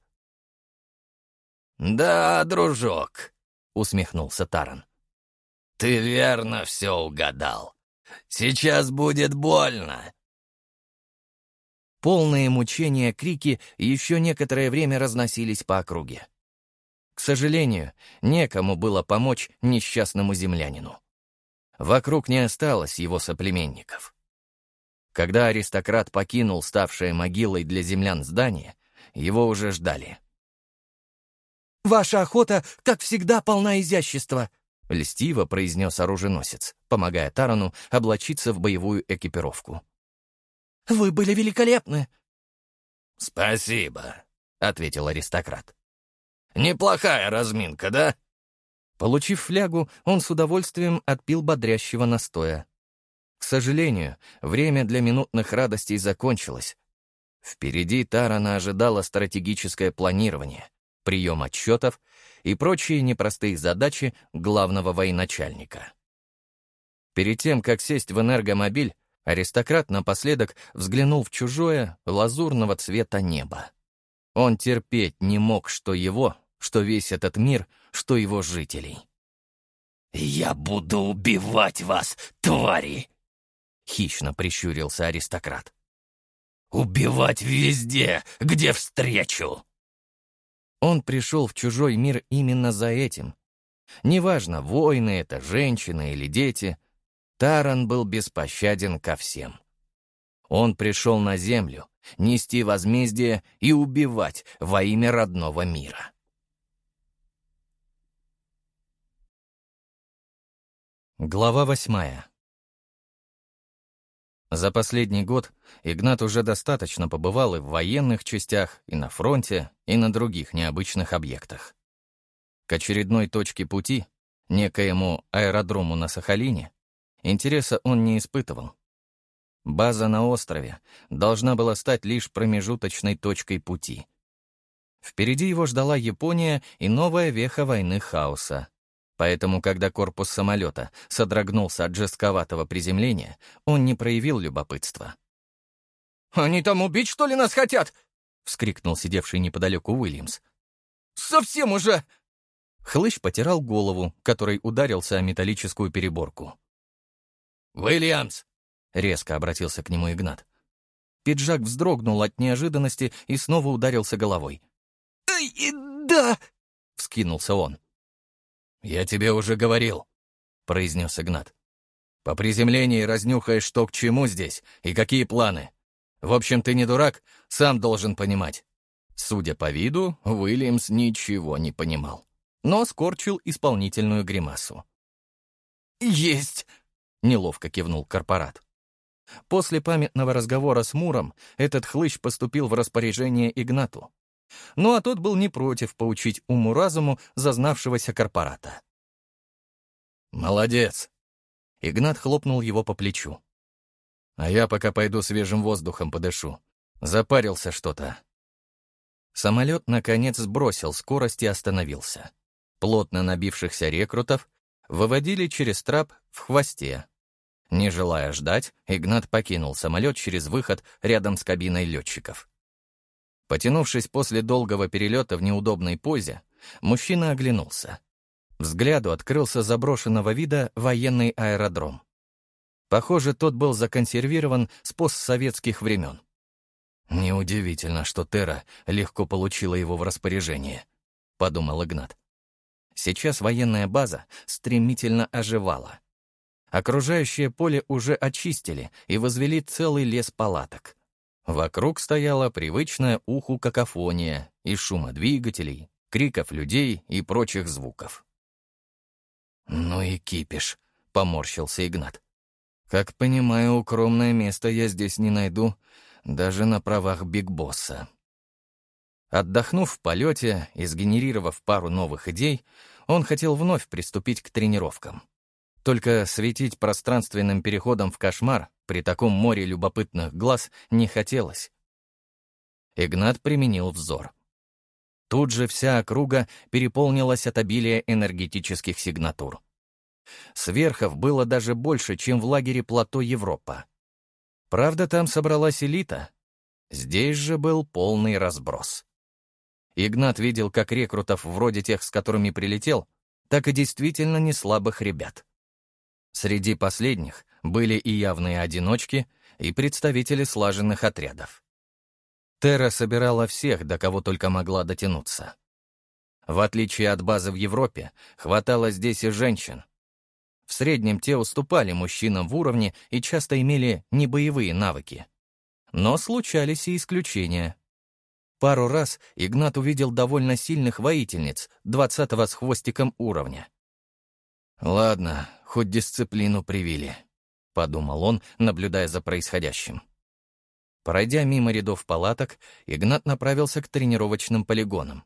«Да, дружок», — усмехнулся Таран, — «ты верно все угадал. Сейчас будет больно». Полные мучения крики еще некоторое время разносились по округе. К сожалению, некому было помочь несчастному землянину. Вокруг не осталось его соплеменников. Когда аристократ покинул ставшее могилой для землян здание, его уже ждали. «Ваша охота, как всегда, полна изящества», — льстиво произнес оруженосец, помогая Тарану облачиться в боевую экипировку. «Вы были великолепны!» «Спасибо», — ответил аристократ. «Неплохая разминка, да?» Получив флягу, он с удовольствием отпил бодрящего настоя. К сожалению, время для минутных радостей закончилось. Впереди Тарана ожидало стратегическое планирование, прием отчетов и прочие непростые задачи главного военачальника. Перед тем, как сесть в энергомобиль, аристократ напоследок взглянул в чужое, лазурного цвета небо. Он терпеть не мог, что его, что весь этот мир, что его жителей. «Я буду убивать вас, твари!» — хищно прищурился аристократ. «Убивать везде, где встречу!» Он пришел в чужой мир именно за этим. Неважно, воины это, женщины или дети, Таран был беспощаден ко всем. Он пришел на землю, нести возмездие и убивать во имя родного мира. Глава восьмая. За последний год Игнат уже достаточно побывал и в военных частях, и на фронте, и на других необычных объектах. К очередной точке пути, некоему аэродрому на Сахалине, интереса он не испытывал. База на острове должна была стать лишь промежуточной точкой пути. Впереди его ждала Япония и новая веха войны хаоса. Поэтому, когда корпус самолета содрогнулся от жестковатого приземления, он не проявил любопытства. «Они там убить, что ли, нас хотят?» — вскрикнул сидевший неподалеку Уильямс. «Совсем уже!» Хлыщ потирал голову, которой ударился о металлическую переборку. «Уильямс!» — резко обратился к нему Игнат. Пиджак вздрогнул от неожиданности и снова ударился головой. «Эй, да!» — вскинулся он. «Я тебе уже говорил», — произнес Игнат. «По приземлении разнюхаешь, что к чему здесь и какие планы. В общем, ты не дурак, сам должен понимать». Судя по виду, Уильямс ничего не понимал, но скорчил исполнительную гримасу. «Есть!» — неловко кивнул корпорат. После памятного разговора с Муром этот хлыщ поступил в распоряжение Игнату. Ну а тот был не против поучить уму-разуму зазнавшегося корпората. «Молодец!» — Игнат хлопнул его по плечу. «А я пока пойду свежим воздухом подышу. Запарился что-то». Самолет, наконец, сбросил скорость и остановился. Плотно набившихся рекрутов выводили через трап в хвосте. Не желая ждать, Игнат покинул самолет через выход рядом с кабиной летчиков. Потянувшись после долгого перелета в неудобной позе, мужчина оглянулся. Взгляду открылся заброшенного вида военный аэродром. Похоже, тот был законсервирован с постсоветских времен. «Неудивительно, что Терра легко получила его в распоряжение», — подумал Игнат. Сейчас военная база стремительно оживала. Окружающее поле уже очистили и возвели целый лес палаток. Вокруг стояла привычная уху какофония из шума двигателей, криков людей и прочих звуков. «Ну и кипиш», — поморщился Игнат. «Как понимаю, укромное место я здесь не найду, даже на правах бигбосса». Отдохнув в полете и сгенерировав пару новых идей, он хотел вновь приступить к тренировкам. Только светить пространственным переходом в кошмар при таком море любопытных глаз не хотелось. Игнат применил взор. Тут же вся округа переполнилась от обилия энергетических сигнатур. Сверхов было даже больше, чем в лагере плато Европа. Правда, там собралась элита. Здесь же был полный разброс. Игнат видел как рекрутов вроде тех, с которыми прилетел, так и действительно неслабых ребят. Среди последних были и явные одиночки, и представители слаженных отрядов. Терра собирала всех, до кого только могла дотянуться. В отличие от базы в Европе, хватало здесь и женщин. В среднем те уступали мужчинам в уровне и часто имели небоевые навыки. Но случались и исключения. Пару раз Игнат увидел довольно сильных воительниц, двадцатого с хвостиком уровня. «Ладно, хоть дисциплину привили», — подумал он, наблюдая за происходящим. Пройдя мимо рядов палаток, Игнат направился к тренировочным полигонам.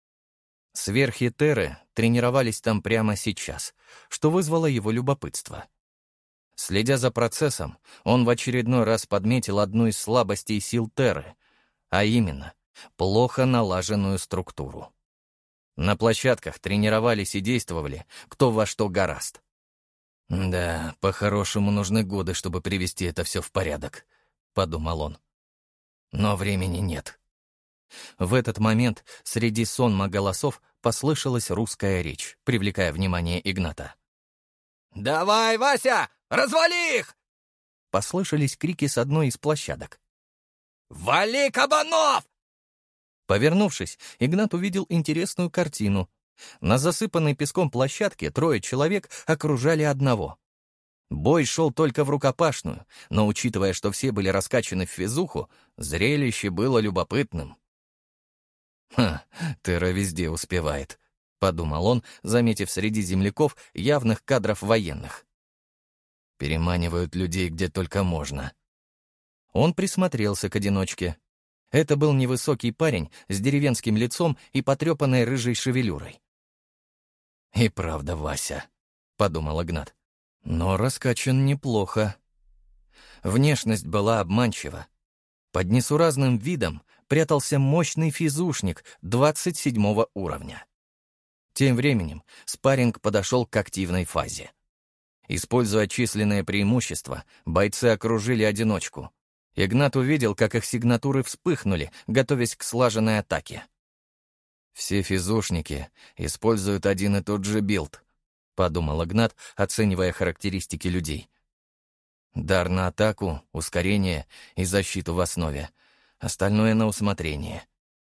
Сверхи Терры тренировались там прямо сейчас, что вызвало его любопытство. Следя за процессом, он в очередной раз подметил одну из слабостей сил Терры, а именно плохо налаженную структуру. На площадках тренировались и действовали кто во что горазд. «Да, по-хорошему нужны годы, чтобы привести это все в порядок», — подумал он. Но времени нет. В этот момент среди сонма голосов послышалась русская речь, привлекая внимание Игната. «Давай, Вася, развали их!» Послышались крики с одной из площадок. «Вали кабанов!» Повернувшись, Игнат увидел интересную картину. На засыпанной песком площадке трое человек окружали одного. Бой шел только в рукопашную, но, учитывая, что все были раскачаны в физуху, зрелище было любопытным. «Ха, Терра везде успевает», — подумал он, заметив среди земляков явных кадров военных. «Переманивают людей где только можно». Он присмотрелся к одиночке. Это был невысокий парень с деревенским лицом и потрепанной рыжей шевелюрой. «И правда, Вася», — подумал Игнат, — «но раскачан неплохо». Внешность была обманчива. Под несуразным видом прятался мощный физушник двадцать седьмого уровня. Тем временем спарринг подошел к активной фазе. Используя численное преимущество, бойцы окружили одиночку. Игнат увидел, как их сигнатуры вспыхнули, готовясь к слаженной атаке. «Все физушники используют один и тот же билд», — подумал Игнат, оценивая характеристики людей. «Дар на атаку, ускорение и защиту в основе. Остальное на усмотрение».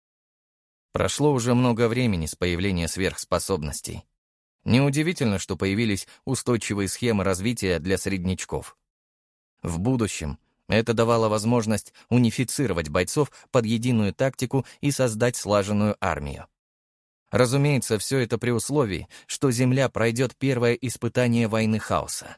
Прошло уже много времени с появления сверхспособностей. Неудивительно, что появились устойчивые схемы развития для среднячков. В будущем это давало возможность унифицировать бойцов под единую тактику и создать слаженную армию. Разумеется, все это при условии, что Земля пройдет первое испытание войны хаоса.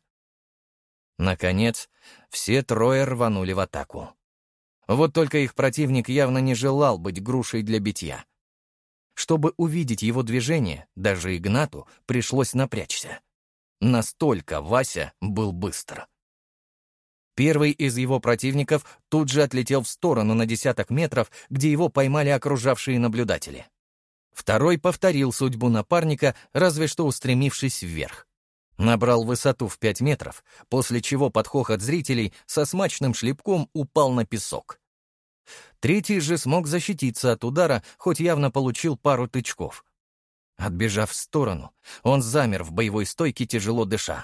Наконец, все трое рванули в атаку. Вот только их противник явно не желал быть грушей для битья. Чтобы увидеть его движение, даже Игнату пришлось напрячься. Настолько Вася был быстр. Первый из его противников тут же отлетел в сторону на десяток метров, где его поймали окружавшие наблюдатели. Второй повторил судьбу напарника, разве что устремившись вверх. Набрал высоту в пять метров, после чего под хохот зрителей со смачным шлепком упал на песок. Третий же смог защититься от удара, хоть явно получил пару тычков. Отбежав в сторону, он замер в боевой стойке, тяжело дыша.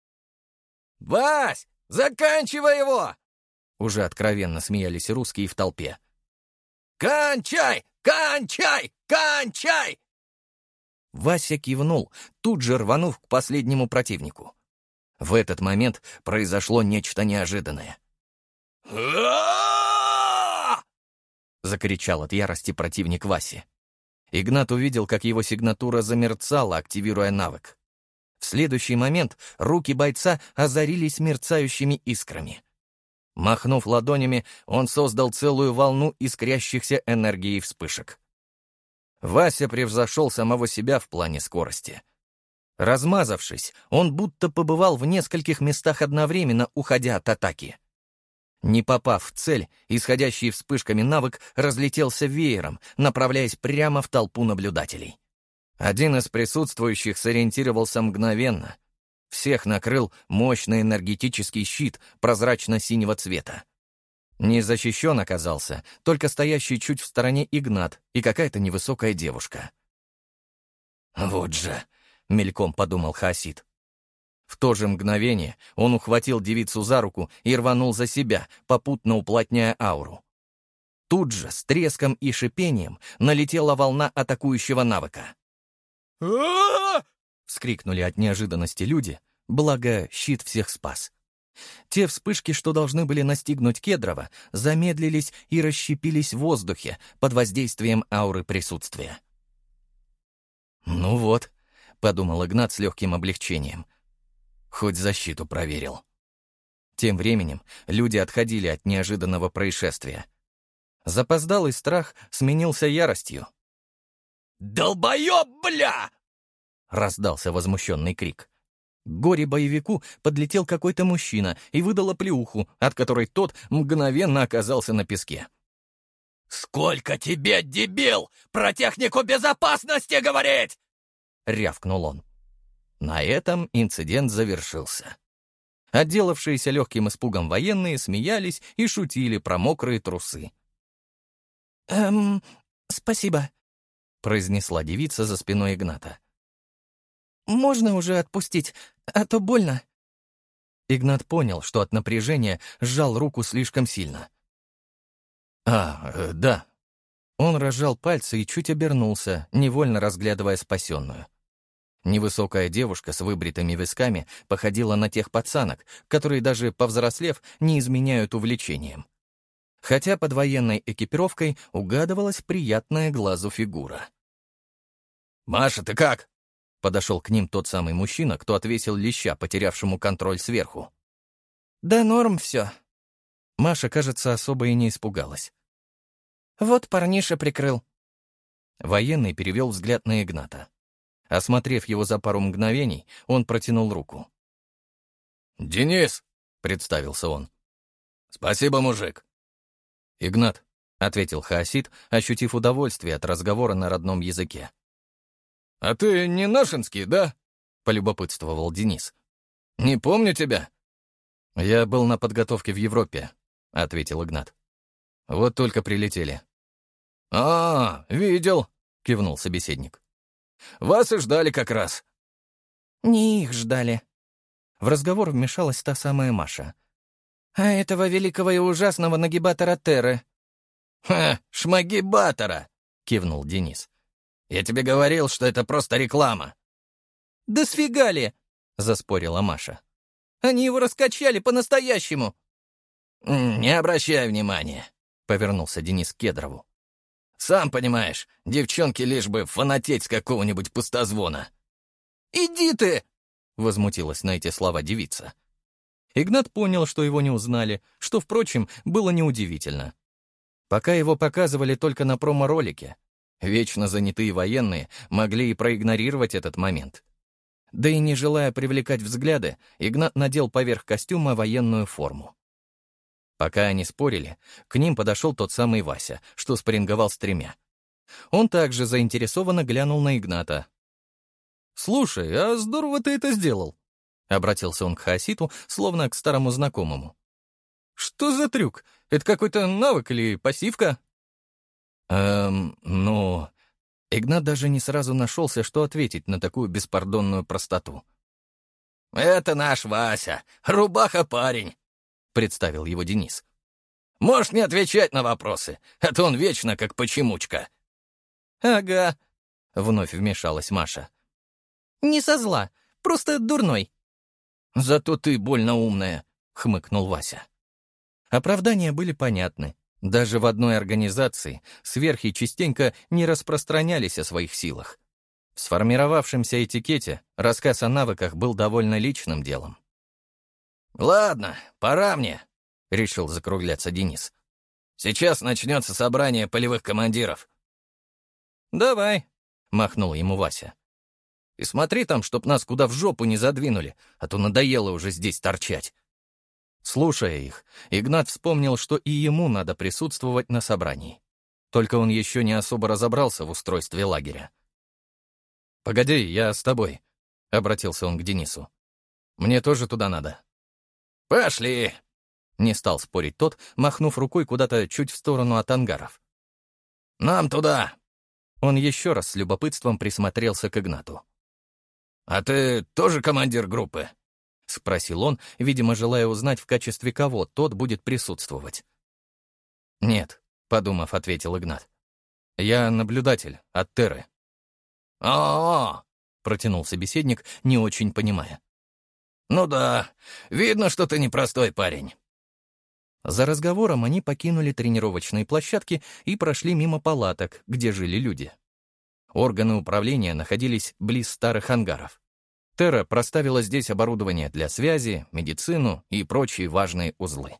«Вась, заканчивай его!» Уже откровенно смеялись русские в толпе. «Кончай! Кончай! Кончай!» Вася кивнул, тут же рванув к последнему противнику. В этот момент произошло нечто неожиданное. Закричал от ярости противник Васи. Игнат увидел, как его сигнатура замерцала, активируя навык. В следующий момент руки бойца озарились мерцающими искрами. Махнув ладонями, он создал целую волну искрящихся энергии вспышек. Вася превзошел самого себя в плане скорости. Размазавшись, он будто побывал в нескольких местах одновременно, уходя от атаки. Не попав в цель, исходящий вспышками навык разлетелся веером, направляясь прямо в толпу наблюдателей. Один из присутствующих сориентировался мгновенно. Всех накрыл мощный энергетический щит прозрачно-синего цвета. Не защищен оказался только стоящий чуть в стороне Игнат и какая-то невысокая девушка. «Вот же!» — мельком подумал Хаосид. В то же мгновение он ухватил девицу за руку и рванул за себя, попутно уплотняя ауру. Тут же, с треском и шипением, налетела волна атакующего навыка. А-а-а! Вскрикнули от неожиданности люди, благо щит всех спас. Те вспышки, что должны были настигнуть Кедрова, замедлились и расщепились в воздухе под воздействием ауры присутствия. «Ну вот», — подумал Игнат с легким облегчением, — «хоть защиту проверил». Тем временем люди отходили от неожиданного происшествия. Запоздалый страх сменился яростью. «Долбоеб, бля!» — раздался возмущенный крик. К горе-боевику подлетел какой-то мужчина и выдал оплеуху, от которой тот мгновенно оказался на песке. «Сколько тебе, дебил, про технику безопасности говорить?» — рявкнул он. На этом инцидент завершился. Отделавшиеся легким испугом военные смеялись и шутили про мокрые трусы. «Эм, спасибо», — произнесла девица за спиной Игната. «Можно уже отпустить, а то больно». Игнат понял, что от напряжения сжал руку слишком сильно. «А, э, да». Он разжал пальцы и чуть обернулся, невольно разглядывая спасенную. Невысокая девушка с выбритыми висками походила на тех пацанок, которые даже повзрослев не изменяют увлечением. Хотя под военной экипировкой угадывалась приятная глазу фигура. «Маша, ты как?» Подошел к ним тот самый мужчина, кто отвесил леща, потерявшему контроль сверху. «Да норм все». Маша, кажется, особо и не испугалась. «Вот парниша прикрыл». Военный перевел взгляд на Игната. Осмотрев его за пару мгновений, он протянул руку. «Денис!» — представился он. «Спасибо, мужик». «Игнат», — ответил Хаосид, ощутив удовольствие от разговора на родном языке. «А ты не нашинский, да?» — полюбопытствовал Денис. «Не помню тебя». «Я был на подготовке в Европе», — ответил Игнат. «Вот только прилетели». «А, видел», — кивнул собеседник. «Вас и ждали как раз». «Не их ждали». В разговор вмешалась та самая Маша. «А этого великого и ужасного нагибатора Терры». «Ха, шмагибатора», — кивнул Денис. «Я тебе говорил, что это просто реклама». «Да сфига ли?» — заспорила Маша. «Они его раскачали по-настоящему». «Не обращай внимания», — повернулся Денис к Кедрову. «Сам понимаешь, девчонки лишь бы фанатеть с какого-нибудь пустозвона». «Иди ты!» — возмутилась на эти слова девица. Игнат понял, что его не узнали, что, впрочем, было неудивительно. Пока его показывали только на промо-ролике, вечно занятые военные могли и проигнорировать этот момент. Да и не желая привлекать взгляды, Игнат надел поверх костюма военную форму. Пока они спорили, к ним подошел тот самый Вася, что спарринговал с тремя. Он также заинтересованно глянул на Игната. «Слушай, а здорово ты это сделал», — обратился он к Хаоситу, словно к старому знакомому. «Что за трюк? Это какой-то навык или пассивка?» «Эм, ну...» Игнат даже не сразу нашелся, что ответить на такую беспардонную простоту. «Это наш Вася, рубаха-парень», — представил его Денис. «Можешь не отвечать на вопросы, а то он вечно как почемучка». «Ага», — вновь вмешалась Маша. «Не со зла, просто дурной». Зато ты больно умная», — хмыкнул Вася. Оправдания были понятны. Даже в одной организации сверхи частенько не распространялись о своих силах. В сформировавшемся этикете рассказ о навыках был довольно личным делом. «Ладно, пора мне», — решил закругляться Денис. «Сейчас начнется собрание полевых командиров». «Давай», — махнул ему Вася. «И смотри там, чтоб нас куда в жопу не задвинули, а то надоело уже здесь торчать». Слушая их, Игнат вспомнил, что и ему надо присутствовать на собрании. Только он еще не особо разобрался в устройстве лагеря. «Погоди, я с тобой», — обратился он к Денису. «Мне тоже туда надо». «Пошли!» — не стал спорить тот, махнув рукой куда-то чуть в сторону от ангаров. «Нам туда!» Он еще раз с любопытством присмотрелся к Игнату. «А ты тоже командир группы?» — спросил он, видимо, желая узнать, в качестве кого тот будет присутствовать. «Нет», — подумав, ответил Игнат. «Я наблюдатель от Терры». «О-о-о!» — протянул собеседник, не очень понимая. «Ну да, видно, что ты непростой парень». За разговором они покинули тренировочные площадки и прошли мимо палаток, где жили люди. Органы управления находились близ старых ангаров. Терра проставила здесь оборудование для связи, медицину и прочие важные узлы.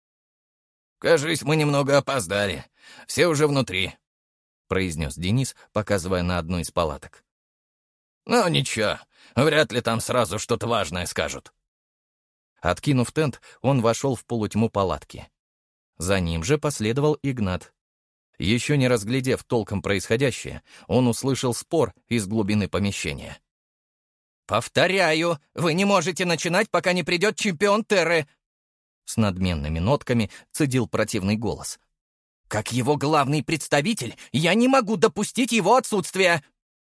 «Кажись, мы немного опоздали. Все уже внутри», — произнес Денис, показывая на одну из палаток. «Ну ничего, вряд ли там сразу что-то важное скажут». Откинув тент, он вошел в полутьму палатки. За ним же последовал Игнат. Еще не разглядев толком происходящее, он услышал спор из глубины помещения. «Повторяю, вы не можете начинать, пока не придет чемпион Терры!» С надменными нотками цедил противный голос. «Как его главный представитель, я не могу допустить его отсутствия!»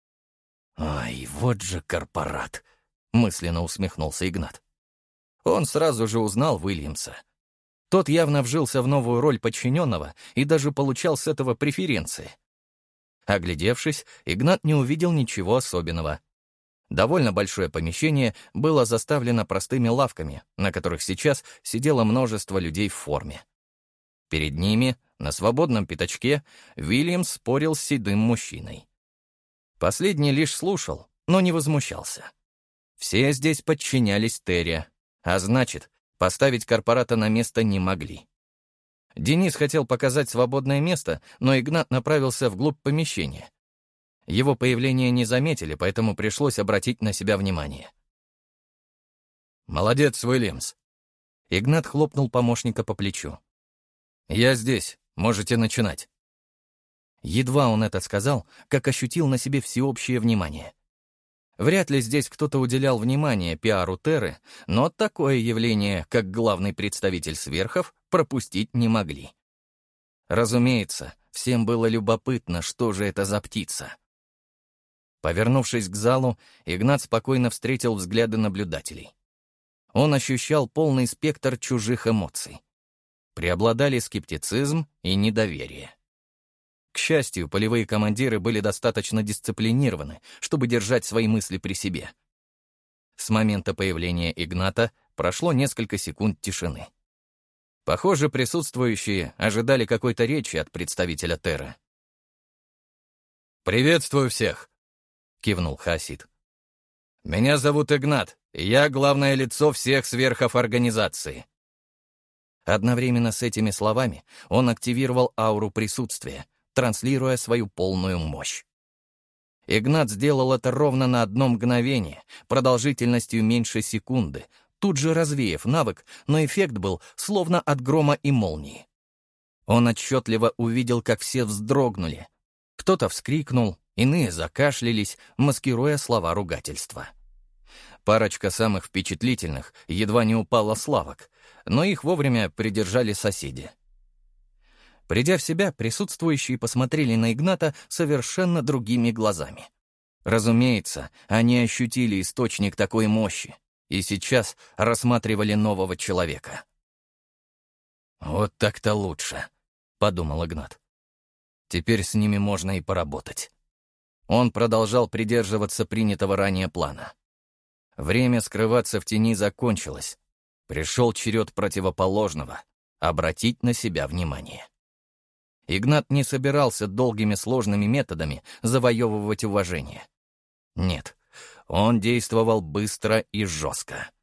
«Ай, вот же корпорат!» — мысленно усмехнулся Игнат. Он сразу же узнал Уильямса. Тот явно вжился в новую роль подчиненного и даже получал с этого преференции. Оглядевшись, Игнат не увидел ничего особенного. Довольно большое помещение было заставлено простыми лавками, на которых сейчас сидело множество людей в форме. Перед ними, на свободном пятачке, Уильямс спорил с седым мужчиной. Последний лишь слушал, но не возмущался. Все здесь подчинялись Терре, а значит, поставить корпората на место не могли. Денис хотел показать свободное место, но Игнат направился вглубь помещения. Его появление не заметили, поэтому пришлось обратить на себя внимание. «Молодец, Уильямс!» Игнат хлопнул помощника по плечу. «Я здесь, можете начинать». Едва он это сказал, как ощутил на себе всеобщее внимание. Вряд ли здесь кто-то уделял внимание пиару Терры, но такое явление, как главный представитель сверхов, пропустить не могли. Разумеется, всем было любопытно, что же это за птица. Повернувшись к залу, Игнат спокойно встретил взгляды наблюдателей. Он ощущал полный спектр чужих эмоций. Преобладали скептицизм и недоверие. К счастью, полевые командиры были достаточно дисциплинированы, чтобы держать свои мысли при себе. С момента появления Игната прошло несколько секунд тишины. Похоже, присутствующие ожидали какой-то речи от представителя Терры. «Приветствую всех», — кивнул Хаосид. «Меня зовут Игнат, и я главное лицо всех сверхов организации». Одновременно с этими словами он активировал ауру присутствия, транслируя свою полную мощь. Игнат сделал это ровно на одно мгновение, продолжительностью меньше секунды, тут же развеяв навык, но эффект был словно от грома и молнии. Он отчетливо увидел, как все вздрогнули. Кто-то вскрикнул, иные закашлялись, маскируя слова ругательства. Парочка самых впечатлительных едва не упала с лавок, но их вовремя придержали соседи. Придя в себя, присутствующие посмотрели на Игната совершенно другими глазами. Разумеется, они ощутили источник такой мощи и сейчас рассматривали нового человека. «Вот так-то лучше», — подумал Игнат. «Теперь с ними можно и поработать». Он продолжал придерживаться принятого ранее плана. Время скрываться в тени закончилось. Пришел черед противоположного — обратить на себя внимание. Игнат не собирался долгими сложными методами завоевывать уважение. Нет, он действовал быстро и жестко.